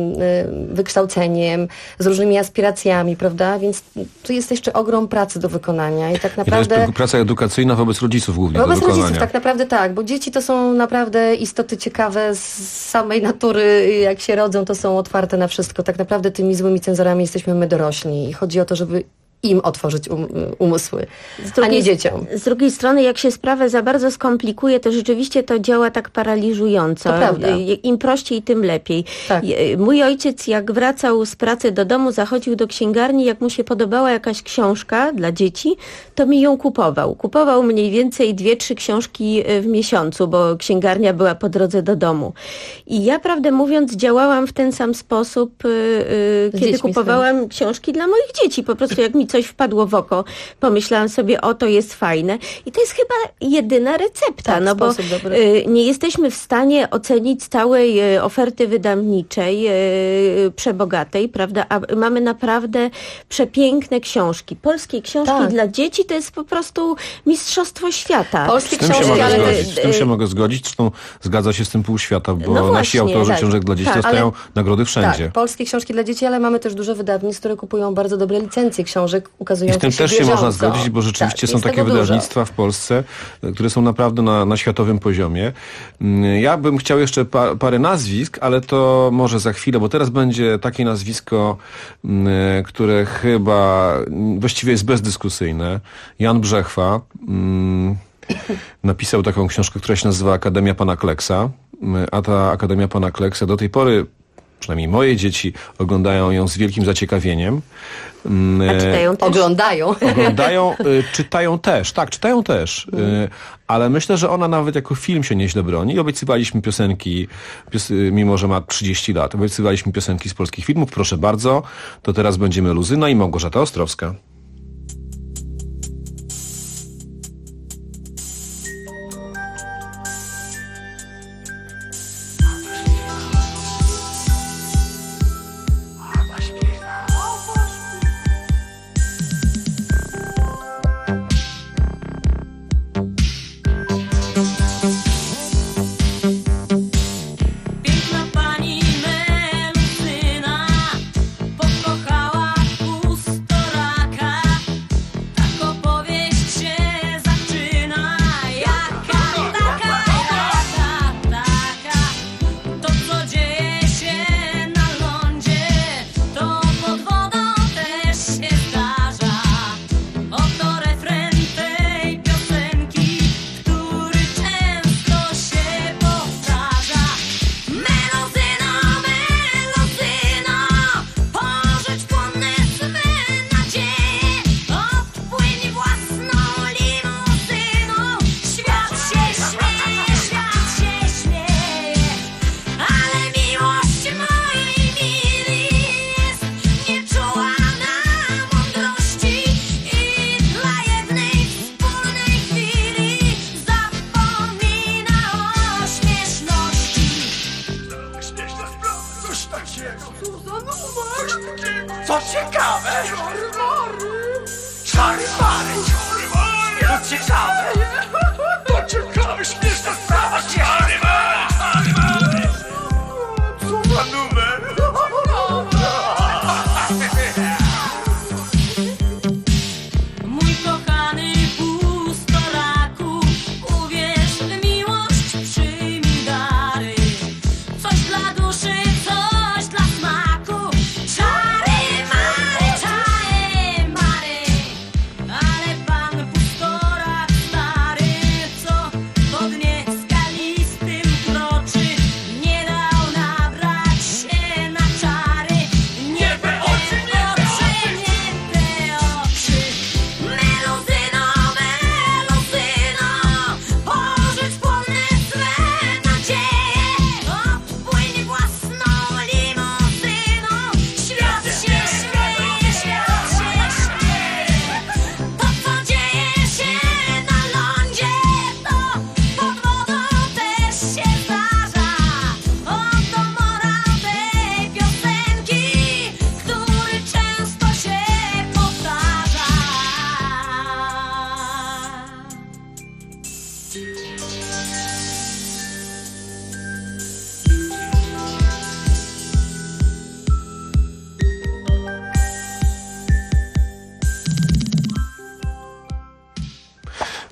wykształceniem, z różnymi aspiracjami, prawda? Więc tu jest jeszcze ogrom pracy do wykonania. I tak naprawdę... I to jest praca edukacyjna wobec rodziców głównie do wykonania. Wobec rodziców, tak naprawdę tak, bo dzieci to są naprawdę istoty ciekawe z samej natury, jak się rodzą, to są otwarte na wszystko. Tak naprawdę tymi złymi cenzorami jesteśmy my dorośli i chodzi o to, żeby im otworzyć umysły, a nie dzieciom. Z drugiej strony, jak się sprawę za bardzo skomplikuje, to rzeczywiście to działa tak paraliżująco. To prawda. Im prościej, tym lepiej. Tak. Mój ojciec, jak wracał z pracy do domu, zachodził do księgarni, jak mu się podobała jakaś książka dla dzieci, to mi ją kupował. Kupował mniej więcej 2-3 książki w miesiącu, bo księgarnia była po drodze do domu. I ja, prawdę mówiąc, działałam w ten sam sposób, kiedy kupowałam książki dla moich dzieci. Po prostu jak mi coś wpadło w oko, pomyślałam sobie, o, to jest fajne. I to jest chyba jedyna recepta, tak, no bo nie jesteśmy w stanie ocenić całej oferty wydawniczej, przebogatej, prawda? A mamy naprawdę przepiękne książki. Polskie książki dla dzieci to jest po prostu mistrzostwo świata. Polskie książki, z tym się mogę zgodzić, zresztą zgadza się z tym pół świata, bo no nasi autorzy książek dla dzieci dostają nagrody wszędzie. Tak, polskie książki dla dzieci, ale mamy też duże wydawnictw, które kupują bardzo dobre licencje książek, ukazujące się I z tym też się można zgodzić, bo rzeczywiście są takie wydawnictwa w Polsce, które są naprawdę na światowym poziomie. Ja bym chciał jeszcze parę nazwisk, ale to może za chwilę, bo teraz będzie takie nazwisko, które chyba właściwie jest bezdyskusyjne. Jan Brzechwa napisał taką książkę, która się nazywa Akademia Pana Kleksa, a ta Akademia Pana Kleksa do tej pory, przynajmniej moje dzieci, oglądają ją z wielkim zaciekawieniem. A czytają też? Oglądają, czytają też. Tak, czytają też. Ale myślę, że ona nawet jako film się nieźle broni. I obiecywaliśmy piosenki, mimo że ma 30 lat, obiecywaliśmy piosenki z polskich filmów. Proszę bardzo, to teraz będziemy Luzyna i Małgorzata Ostrowska. Co ciekawe! Czary-mary! To ciekawe! To ciekawe, śmieszna sprawa! Czary-mary! Co za numer! Mój kochany pustolaku, uwierz w miłość, przyjmij dary. Coś dla duszy, coś dla smaku.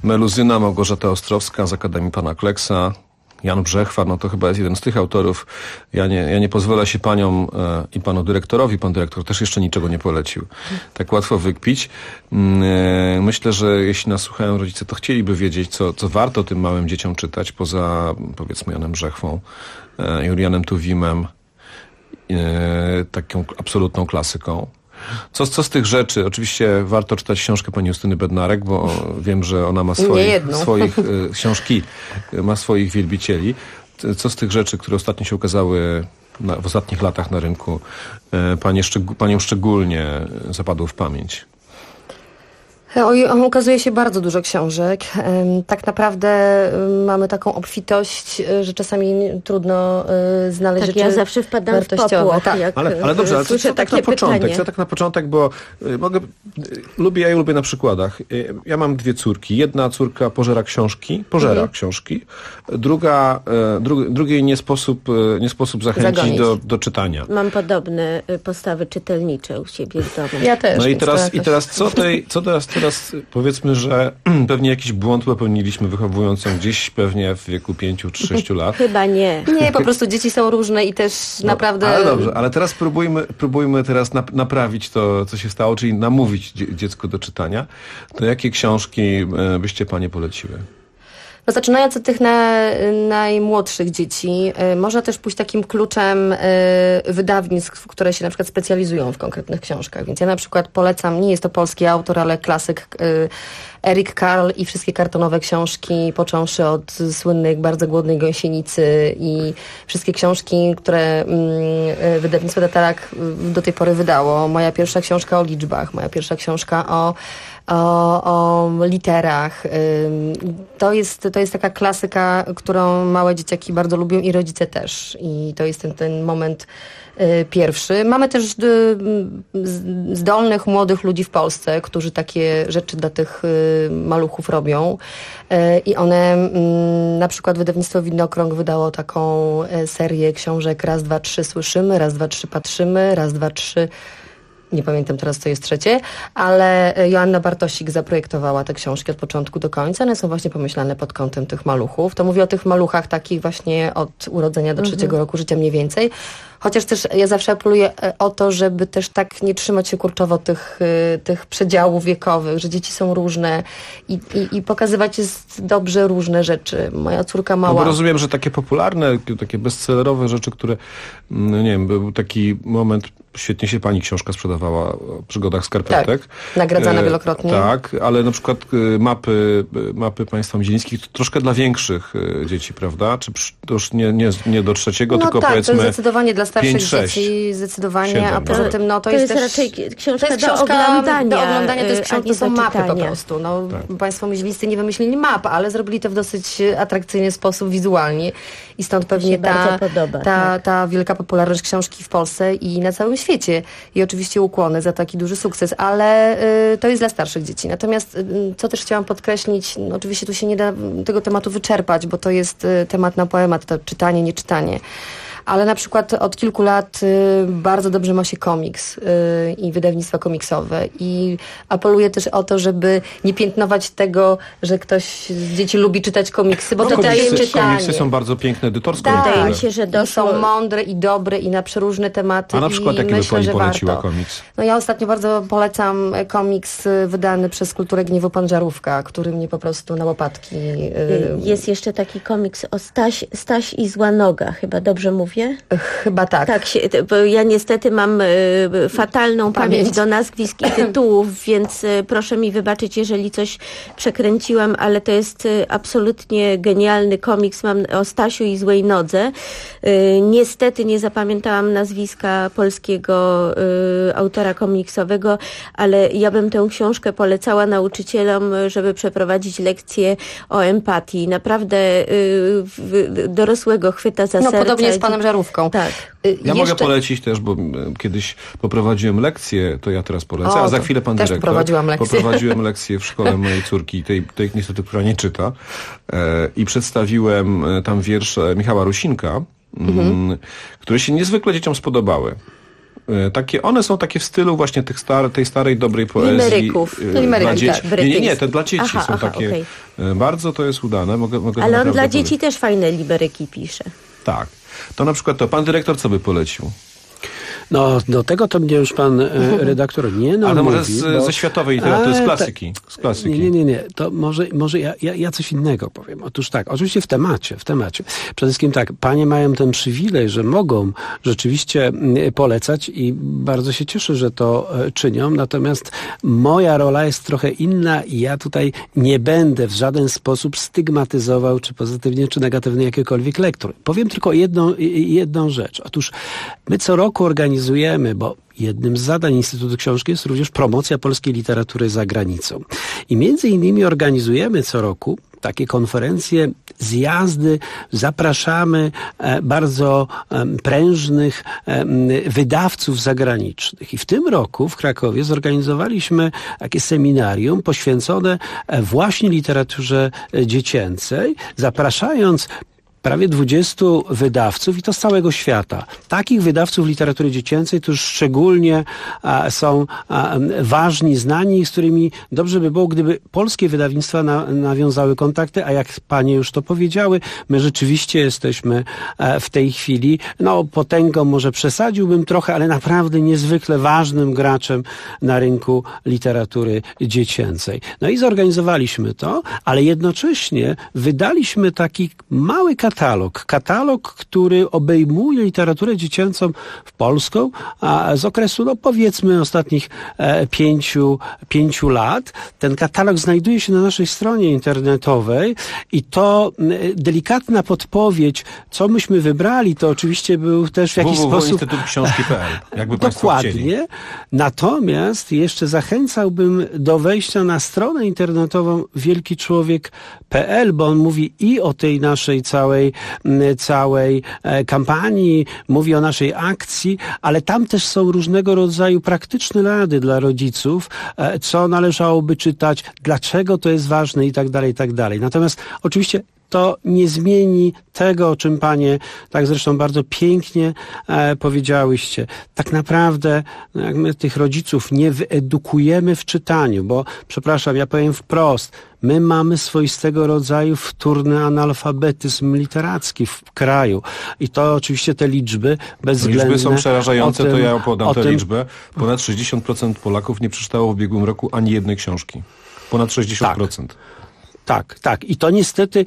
Meluzyna, Małgorzata Ostrowska z Akademii Pana Kleksa, Jan Brzechwa, no to chyba jest jeden z tych autorów. Ja nie pozwolę się paniom i panu dyrektorowi, pan dyrektor też jeszcze niczego nie polecił, tak łatwo wykpić. Myślę, że jeśli nas słuchają rodzice, to chcieliby wiedzieć, co warto tym małym dzieciom czytać, poza powiedzmy Janem Brzechwą, Julianem Tuwimem, taką absolutną klasyką. Co z tych rzeczy? Oczywiście warto czytać książkę pani Justyny Bednarek, bo wiem, że ona ma swoich książki, ma swoich wielbicieli. Co z tych rzeczy, które ostatnio się ukazały w ostatnich latach na rynku, panią szczególnie zapadło w pamięć? Ukazuje się bardzo dużo książek. Tak naprawdę mamy taką obfitość, że czasami trudno znaleźć rzeczy ja zawsze wpadam wartościowe. w popłoch, jak ale dobrze, ale słyszę co tak takie na początek? pytanie. Co tak na początek, bo lubię na przykładach. Ja mam 2 córki. Jedna córka pożera książki, drugiej nie sposób zachęcić do czytania. Mam podobne postawy czytelnicze u siebie w domu. Ja też. No i teraz co teraz powiedzmy, że pewnie jakiś błąd popełniliśmy, wychowując ją gdzieś pewnie w wieku 5 czy 6 lat. Chyba nie. Nie, po prostu dzieci są różne i też naprawdę... Ale dobrze, ale teraz próbujmy teraz naprawić to, co się stało, czyli namówić dziecko do czytania. To jakie książki byście panie poleciły? No, zaczynając od tych najmłodszych dzieci, można też pójść takim kluczem wydawnictw, które się na przykład specjalizują w konkretnych książkach. Więc ja na przykład polecam, nie jest to polski autor, ale klasyk Eric Carle i wszystkie kartonowe książki, począwszy od słynnej Bardzo głodnej gąsienicy i wszystkie książki, które wydawnictwo Tatarak do tej pory wydało. Moja pierwsza książka o liczbach, moja pierwsza książka o literach. To jest taka klasyka, którą małe dzieciaki bardzo lubią i rodzice też. I to jest ten moment pierwszy. Mamy też zdolnych, młodych ludzi w Polsce, którzy takie rzeczy dla tych maluchów robią. I one, na przykład wydawnictwo Widnokrąg wydało taką serię książek Raz, dwa, trzy słyszymy, raz, dwa, trzy patrzymy, raz, dwa, trzy... Nie pamiętam teraz, co jest trzecie, ale Joanna Bartosik zaprojektowała te książki od początku do końca. One są właśnie pomyślane pod kątem tych maluchów. To mówię o tych maluchach takich właśnie od urodzenia do 3 roku życia mniej więcej. Chociaż też ja zawsze apeluję o to, żeby też tak nie trzymać się kurczowo tych przedziałów wiekowych, że dzieci są różne i pokazywać jest dobrze różne rzeczy. Moja córka mała... No bo rozumiem, że takie popularne, takie bestsellerowe rzeczy, które, no nie wiem, był taki moment, świetnie się pani książka sprzedawała o przygodach skarpetek. Tak, nagradzana wielokrotnie. Tak, ale na przykład mapy państwa Miedzielińskich to troszkę dla większych dzieci, prawda? Czy to już nie do 3, no tylko tak, powiedzmy to jest zdecydowanie dla starszych 5, 6, dzieci, zdecydowanie, 7, a poza tym to jest też raczej książka to jest do oglądania. Do oglądania to jest książka, to są mapy po czytania. prostu. No, państwo myśliwscy nie wymyślili map, ale zrobili to w dosyć atrakcyjny sposób wizualnie i stąd pewnie ta wielka popularność książki w Polsce i na całym świecie. I oczywiście ukłony za taki duży sukces, ale to jest dla starszych dzieci. Natomiast co też chciałam podkreślić, no, oczywiście tu się nie da tego tematu wyczerpać, bo to jest temat na poemat, to czytanie, nieczytanie. Ale na przykład od kilku lat bardzo dobrze ma się komiks i wydawnictwa komiksowe i apeluję też o to, żeby nie piętnować tego, że ktoś z dzieci lubi czytać komiksy, bo to daje czytanie. Komiksy są bardzo piękne edytorsko. Wydaje mi się, że są mądre i dobre i na przeróżne tematy. A na przykład jaki by pani poleciła warto. Komiks? No ja ostatnio bardzo polecam komiks wydany przez Kulturę Gniewu Pan Żarówka, który mnie po prostu na łopatki... Jest jeszcze taki komiks o Staś i Zła Noga, chyba dobrze mówię? Chyba tak. Tak, bo ja niestety mam fatalną pamięć do nazwisk i tytułów, więc proszę mi wybaczyć, jeżeli coś przekręciłam, ale to jest absolutnie genialny komiks. Mam o Stasiu i Złej Nodze. Niestety nie zapamiętałam nazwiska polskiego autora komiksowego, ale ja bym tę książkę polecała nauczycielom, żeby przeprowadzić lekcję o empatii. Naprawdę dorosłego chwyta za serce. No podobnie z panem Żarówką. Tak. Ja mogę polecić też, bo kiedyś poprowadziłem lekcję, to ja teraz polecę, a za chwilę pan dyrektor. Poprowadziłem lekcję w szkole mojej córki, tej niestety, która nie czyta, i przedstawiłem tam wiersze Michała Rusinka, które się niezwykle dzieciom spodobały. One są takie w stylu właśnie tej starej, dobrej poezji. Limeryków. Nie, te dla dzieci są takie. Okay. Bardzo to jest udane. Ale on dla dzieci też fajne limeryki pisze. Tak. To na przykład pan dyrektor co by polecił? No, do tego to mnie już pan redaktor nie namówi. Ale może ze światowej literatury, z klasyki. Nie. To może ja coś innego powiem. Otóż tak, oczywiście w temacie. Przede wszystkim tak, panie mają ten przywilej, że mogą rzeczywiście polecać i bardzo się cieszę, że to czynią. Natomiast moja rola jest trochę inna i ja tutaj nie będę w żaden sposób stygmatyzował, czy pozytywnie, czy negatywnie jakiekolwiek lektur. Powiem tylko jedną rzecz. Otóż my co roku organizujemy, bo jednym z zadań Instytutu Książki jest również promocja polskiej literatury za granicą. I między innymi organizujemy co roku takie konferencje, zjazdy, zapraszamy bardzo prężnych wydawców zagranicznych. I w tym roku w Krakowie zorganizowaliśmy takie seminarium poświęcone właśnie literaturze dziecięcej, zapraszając prawie 20 wydawców i to z całego świata. Takich wydawców literatury dziecięcej to już szczególnie są ważni, znani, z którymi dobrze by było, gdyby polskie wydawnictwa nawiązały kontakty, a jak panie już to powiedziały, my rzeczywiście jesteśmy w tej chwili, potęgą może przesadziłbym trochę, ale naprawdę niezwykle ważnym graczem na rynku literatury dziecięcej. No i zorganizowaliśmy to, ale jednocześnie wydaliśmy taki mały katalog, który obejmuje literaturę dziecięcą w polską z okresu, powiedzmy, ostatnich 5 lat. Ten katalog znajduje się na naszej stronie internetowej i to delikatna podpowiedź, co myśmy wybrali, to oczywiście był też w jakiś sposób... www.instytutksiążki.pl, jakby państwo chcieli. Dokładnie. Natomiast jeszcze zachęcałbym do wejścia na stronę internetową wielkiczłowiek.pl, bo on mówi i o tej naszej całej kampanii, mówi o naszej akcji, ale tam też są różnego rodzaju praktyczne rady dla rodziców, co należałoby czytać, dlaczego to jest ważne i tak dalej. Natomiast oczywiście to nie zmieni tego, o czym panie tak zresztą bardzo pięknie powiedziałyście. Tak naprawdę, jak my tych rodziców nie wyedukujemy w czytaniu, bo, przepraszam, ja powiem wprost, my mamy swoistego rodzaju wtórny analfabetyzm literacki w kraju. I to oczywiście te liczby bezwzględne... Liczby są przerażające, to ja podam tę liczbę. Ponad 60% Polaków nie przeczytało w ubiegłym roku ani jednej książki. Ponad 60%. Tak. I to niestety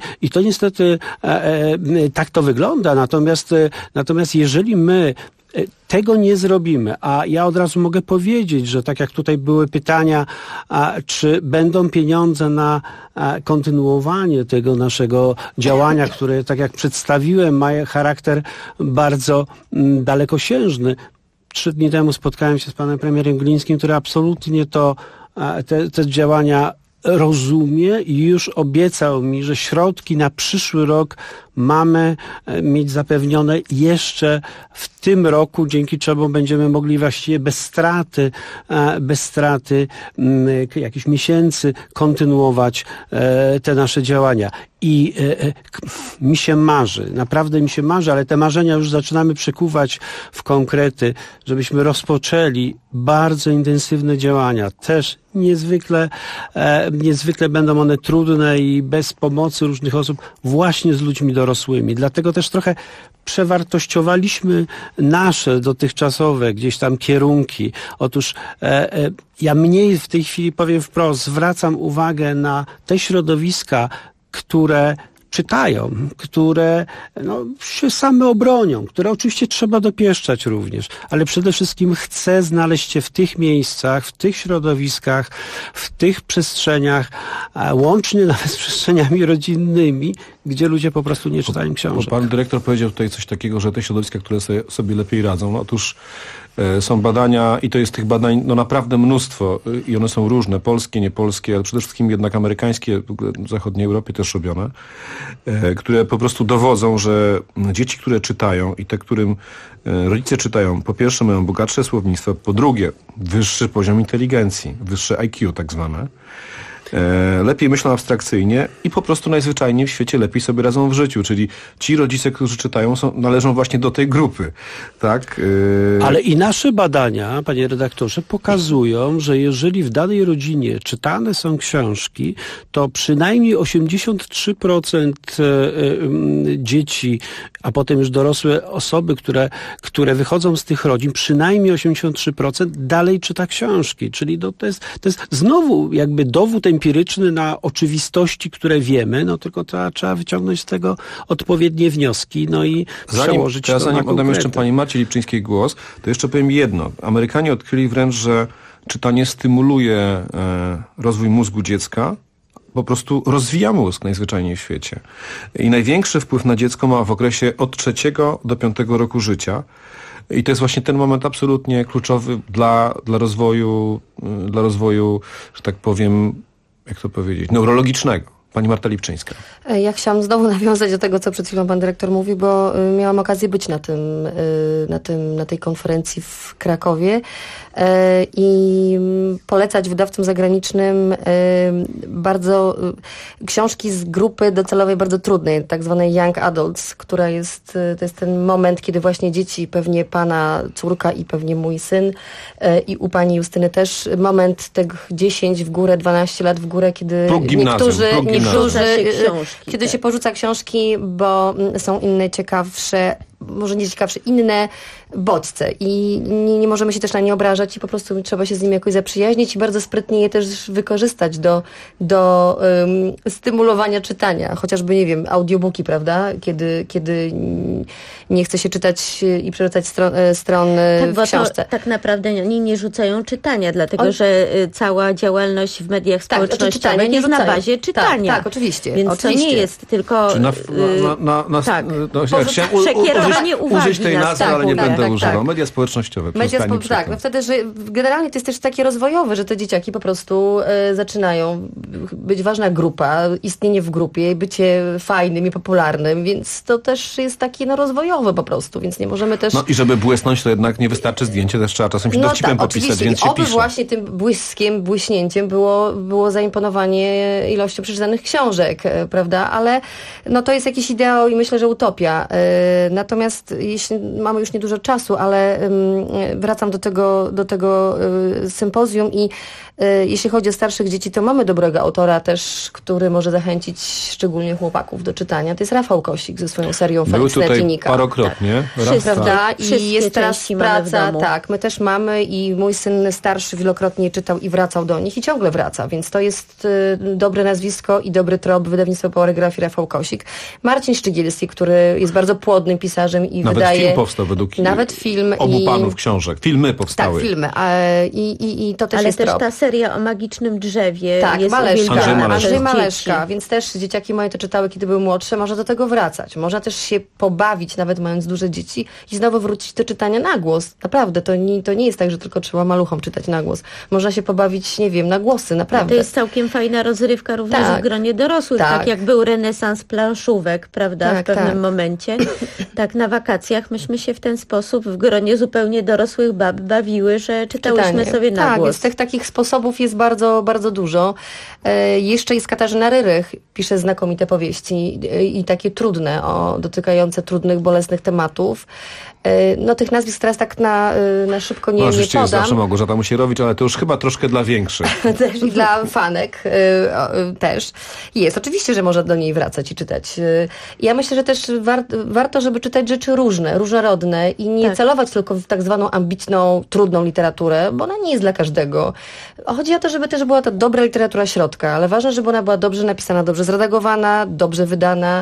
tak to wygląda. Natomiast jeżeli my tego nie zrobimy, a ja od razu mogę powiedzieć, że tak jak tutaj były pytania, czy będą pieniądze na kontynuowanie tego naszego działania, które, tak jak przedstawiłem, ma charakter bardzo dalekosiężny. 3 dni temu spotkałem się z panem premierem Glińskim, który absolutnie te działania rozumie i już obiecał mi, że środki na przyszły rok mamy mieć zapewnione jeszcze w tym roku, dzięki czemu będziemy mogli właściwie bez straty jakichś miesięcy kontynuować te nasze działania. I mi się marzy, naprawdę mi się marzy, ale te marzenia już zaczynamy przekuwać w konkrety, żebyśmy rozpoczęli bardzo intensywne działania. Też niezwykle będą one trudne i bez pomocy różnych osób, właśnie z ludźmi dorosłymi. Dlatego też trochę przewartościowaliśmy nasze dotychczasowe gdzieś tam kierunki. Otóż ja mniej w tej chwili, powiem wprost, zwracam uwagę na te środowiska, które czytają, które się same obronią, które oczywiście trzeba dopieszczać również, ale przede wszystkim chcę znaleźć się w tych miejscach, w tych środowiskach, w tych przestrzeniach, łącznie nawet z przestrzeniami rodzinnymi, gdzie ludzie po prostu nie czytają książek. Pan dyrektor powiedział tutaj coś takiego, że te środowiska, które sobie lepiej radzą. Otóż są badania i to jest tych badań naprawdę mnóstwo i one są różne, polskie, niepolskie, ale przede wszystkim jednak amerykańskie, w zachodniej Europie też robione, które po prostu dowodzą, że dzieci, które czytają i te, którym rodzice czytają, po pierwsze mają bogatsze słownictwo, po drugie wyższy poziom inteligencji, wyższe IQ tak zwane. lepiej myślą abstrakcyjnie i po prostu najzwyczajniej w świecie lepiej sobie radzą w życiu. Czyli ci rodzice, którzy czytają, należą właśnie do tej grupy. Tak? Ale i nasze badania, panie redaktorze, pokazują, że jeżeli w danej rodzinie czytane są książki, to przynajmniej 83% dzieci, a potem już dorosłe osoby, które wychodzą z tych rodzin, przynajmniej 83% dalej czyta książki. Czyli to jest znowu jakby dowód empiryczny na oczywistości, które wiemy, no tylko trzeba wyciągnąć z tego odpowiednie wnioski, no i przełożyć to na zanim oddam jeszcze konkrety. pani Marcie Lipczyńskiej głos, to jeszcze powiem jedno. Amerykanie odkryli wręcz, że czytanie stymuluje rozwój mózgu dziecka, po prostu rozwija mózg najzwyczajniej w świecie. I największy wpływ na dziecko ma w okresie od 3 do 5 roku życia. I to jest właśnie ten moment absolutnie kluczowy dla rozwoju, że tak powiem, jak to powiedzieć, neurologicznego. Pani Marta Lipczyńska. Ja chciałam znowu nawiązać do tego, co przed chwilą pan dyrektor mówi, bo miałam okazję być na tej konferencji w Krakowie i polecać wydawcom zagranicznym bardzo książki z grupy docelowej bardzo trudnej, tak zwanej Young Adults, która to jest ten moment, kiedy właśnie dzieci, pewnie pana córka i pewnie mój syn i u pani Justyny też, moment tych 10 w górę, 12 lat w górę, kiedy niektórzy kiedy się porzuca książki, bo są inne ciekawsze, może nie ciekawsze, inne bodźce i nie możemy się też na nie obrażać i po prostu trzeba się z nimi jakoś zaprzyjaźnić i bardzo sprytnie je też wykorzystać do stymulowania czytania. Chociażby, nie wiem, audiobooki, prawda? Kiedy nie chce się czytać i przerzucać stron w książce. To, tak naprawdę oni nie rzucają czytania, dlatego że cała działalność w mediach społecznościowych jest na bazie czytania. Tak, oczywiście. Więc to nie jest tylko przekierowanie uwagi użyć tej nazwy, ale nie będę używał. Media społecznościowe. Tak, no wtedy, że generalnie to jest też takie rozwojowe, że te dzieciaki po prostu zaczynają być ważna grupa, istnienie w grupie, bycie fajnym i popularnym, więc to też jest takie rozwojowe po prostu, więc nie możemy też... No i żeby błysnąć, to jednak nie wystarczy zdjęcie, też trzeba czasem się dowcipem popisać, więc się pisze. Właśnie tym błyśnięciem było zaimponowanie ilością przeczytanych książek, prawda, ale no to jest jakiś ideał i myślę, że utopia. Natomiast jeśli mamy już niedużo czasu, ale wracam do tego sympozjum i jeśli chodzi o starszych dzieci, to mamy dobrego autora też, który może zachęcić szczególnie chłopaków do czytania. To jest Rafał Kosik ze swoją serią Feliks Lecinika. Parokrotnie. Tak. Prawda? I jest teraz praca. Tak, my też mamy i mój syn starszy wielokrotnie czytał i wracał do nich i ciągle wraca, więc to jest dobre nazwisko i dobry trop wydawnictwa Polygraph i Rafał Kosik. Marcin Szczygielski, który jest bardzo płodnym pisarzem i wydaje... Film powstał według obu panów książek. Filmy powstały. Tak, filmy. I to też ale jest też trop. ta seria o magicznym drzewie jest Andrzej Maleszka, więc też dzieciaki moje to czytały, kiedy były młodsze, może do tego wracać. Można też się pobawić, nawet mając duże dzieci i znowu wrócić do czytania na głos. Naprawdę, to nie jest tak, że tylko trzeba maluchom czytać na głos. Można się pobawić, nie wiem, na głosy, naprawdę. To jest całkiem fajna rozrywka również w gronie dorosłych, tak jak był renesans planszówek, prawda, w pewnym momencie. Tak na wakacjach myśmy się w ten sposób w gronie zupełnie dorosłych bab bawiły, że czytałyśmy sobie na głos. Tak, więc tych takich sposobów jest bardzo, bardzo dużo. Jeszcze jest Katarzyna Ryrych, pisze znakomite powieści i takie trudne, dotykające trudnych, bolesnych tematów. No tych nazwisk teraz tak na szybko nie podam. Jest zawsze Małgorzata Musierowicz, ale to już chyba troszkę dla większych. Też i dla fanek też. Jest. Oczywiście, że można do niej wracać i czytać. Ja myślę, że też warto, żeby czytać rzeczy różnorodne i nie celować tylko w tak zwaną ambitną, trudną literaturę, bo ona nie jest dla każdego. Chodzi o to, żeby też była to dobra literatura środka, ale ważne, żeby ona była dobrze napisana, dobrze zredagowana, dobrze wydana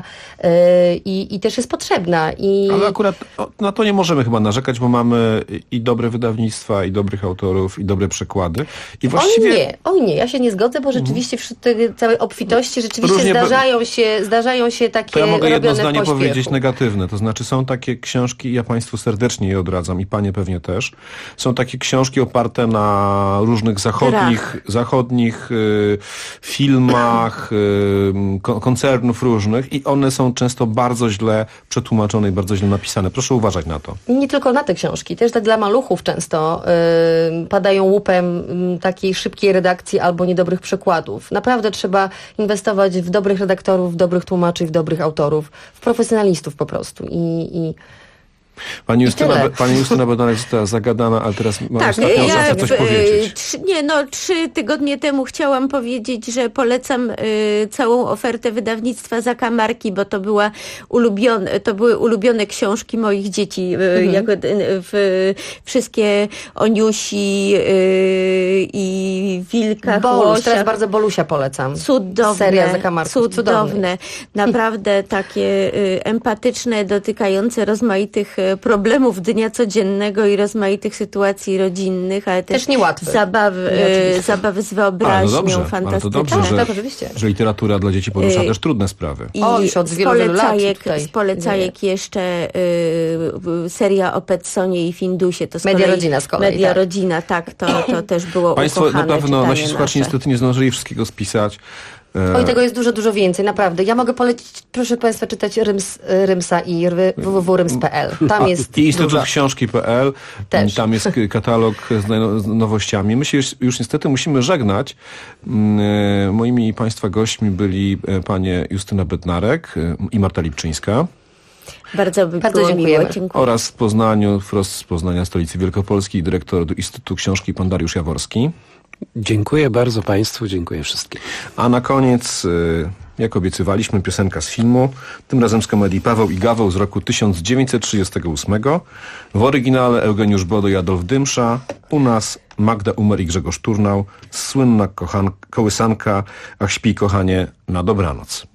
i też jest potrzebna. Ale akurat na to nie możemy chyba narzekać, bo mamy i dobre wydawnictwa, i dobrych autorów, i dobre przekłady. I właściwie... Oj nie, ja się nie zgodzę, bo rzeczywiście wśród tej całej obfitości rzeczywiście zdarzają się takie to ja mogę jedno zdanie pośpiechu. powiedzieć negatywne, to znaczy są takie książki, ja Państwu serdecznie je odradzam i Panie pewnie też, są takie książki oparte na różnych zachodnich filmach, koncernów różnych i one są często bardzo źle przetłumaczone i bardzo źle napisane. Proszę uważać na to. Nie tylko na te książki, też dla maluchów często padają łupem takiej szybkiej redakcji albo niedobrych przekładów. Naprawdę trzeba inwestować w dobrych redaktorów, w dobrych tłumaczy, w dobrych autorów, w profesjonalistów po prostu. Pani Justyna Bednarek została zagadana, ale teraz ma tak, ostatnią szansę coś powiedzieć. 3 tygodnie temu chciałam powiedzieć, że polecam całą ofertę wydawnictwa Zakamarki, bo to były ulubione książki moich dzieci. Wszystkie Oniusi i Wilka, Łosia. Teraz bardzo Bolusia polecam. Cudowne. Seria Zakamarków. Cudowne. Naprawdę takie empatyczne, dotykające rozmaitych problemów dnia codziennego i rozmaitych sytuacji rodzinnych, ale też niełatwe. Zabawy z wyobraźnią, fantastyczne. Że literatura dla dzieci porusza też trudne sprawy. I już od wielu lat z polecajek jeszcze seria o Petsonie i Findusie. To Media Rodzina z kolei. Media Rodzina, tak, to też było Państwo ukochane na pewno, nasi słuchacze nasze. niestety nie zdążyli wszystkiego spisać. Oj, tego jest dużo więcej, naprawdę. Ja mogę polecić, proszę Państwa, czytać Rymsa i www.ryms.pl. Tam jest I Instytut Książki.pl. Tam jest katalog z nowościami. My się już niestety musimy żegnać. Moimi i Państwa gośćmi byli panie Justyna Bednarek i Marta Lipczyńska. Bardzo było miło, dziękuję. Oraz wprost z Poznania, stolicy Wielkopolski, dyrektor Instytutu Książki pan Dariusz Jaworski. Dziękuję bardzo Państwu, dziękuję wszystkim. A na koniec, jak obiecywaliśmy, piosenka z filmu, tym razem z komedii Paweł i Gaweł z roku 1938. W oryginale Eugeniusz Bodo i Adolf Dymsza, u nas Magda Umer i Grzegorz Turnał, słynna kołysanka Ach śpi kochanie na dobranoc.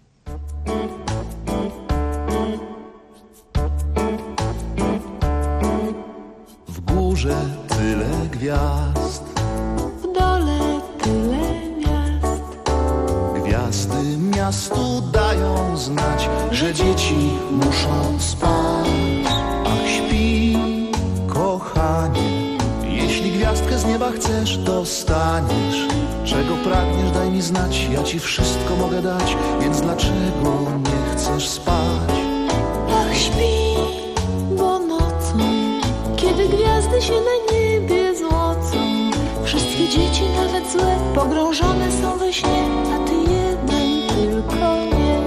W górze tyle gwiazd, W dole tyle miast. gwiazdy miastu dają znać, że dzieci muszą spać. Ach śpi, kochanie, jeśli gwiazdkę z nieba chcesz, dostaniesz. Czego pragniesz, daj mi znać, ja ci wszystko mogę dać, więc dlaczego nie chcesz spać? Ach śpi, bo nocą, kiedy gwiazdy się na niebie złocą, wszystkie dzieci, nawet złe, pogrążone są we śnie, a ty jeden tylko nie.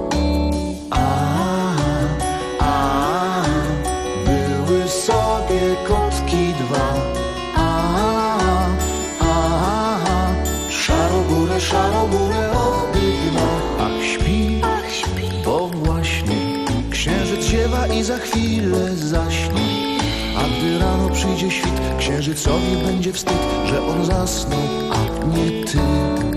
Były sobie kotki dwa, szarogórę obydwa. Ach śpi, bo właśnie księżyc ziewa i za chwilę zaśnie. A gdy rano przyjdzie świt, księżycowi będzie wstyd, że on zasnął, a nie ty.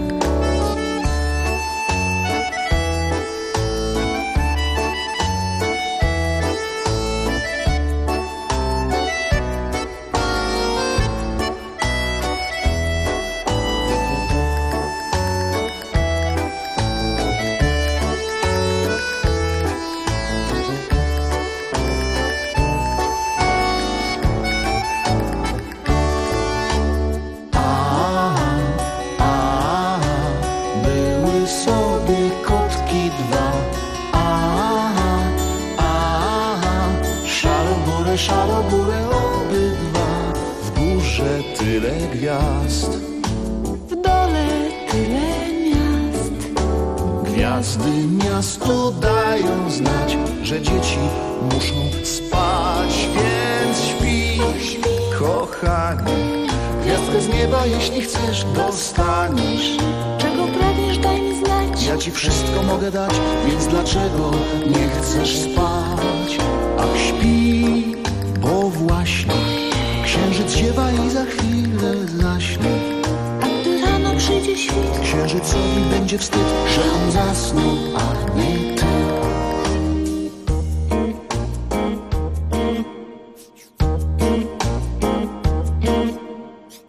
Szarogórę obydwa, w górze tyle gwiazd, W dole tyle miast. gwiazdy miastu dają znać, że dzieci muszą spać, więc śpi, kochanie. Gwiazdkę z nieba, jeśli chcesz, dostaniesz. Czego pragniesz, daj mi znać. Ja ci wszystko mogę dać, więc dlaczego nie chcesz spać? Ach śpi, bo właśnie księżyc ziewa i za chwilę zaśnie. A gdy rano przyjdzie świt, księżycowi będzie wstyd, że on zasnął, a nie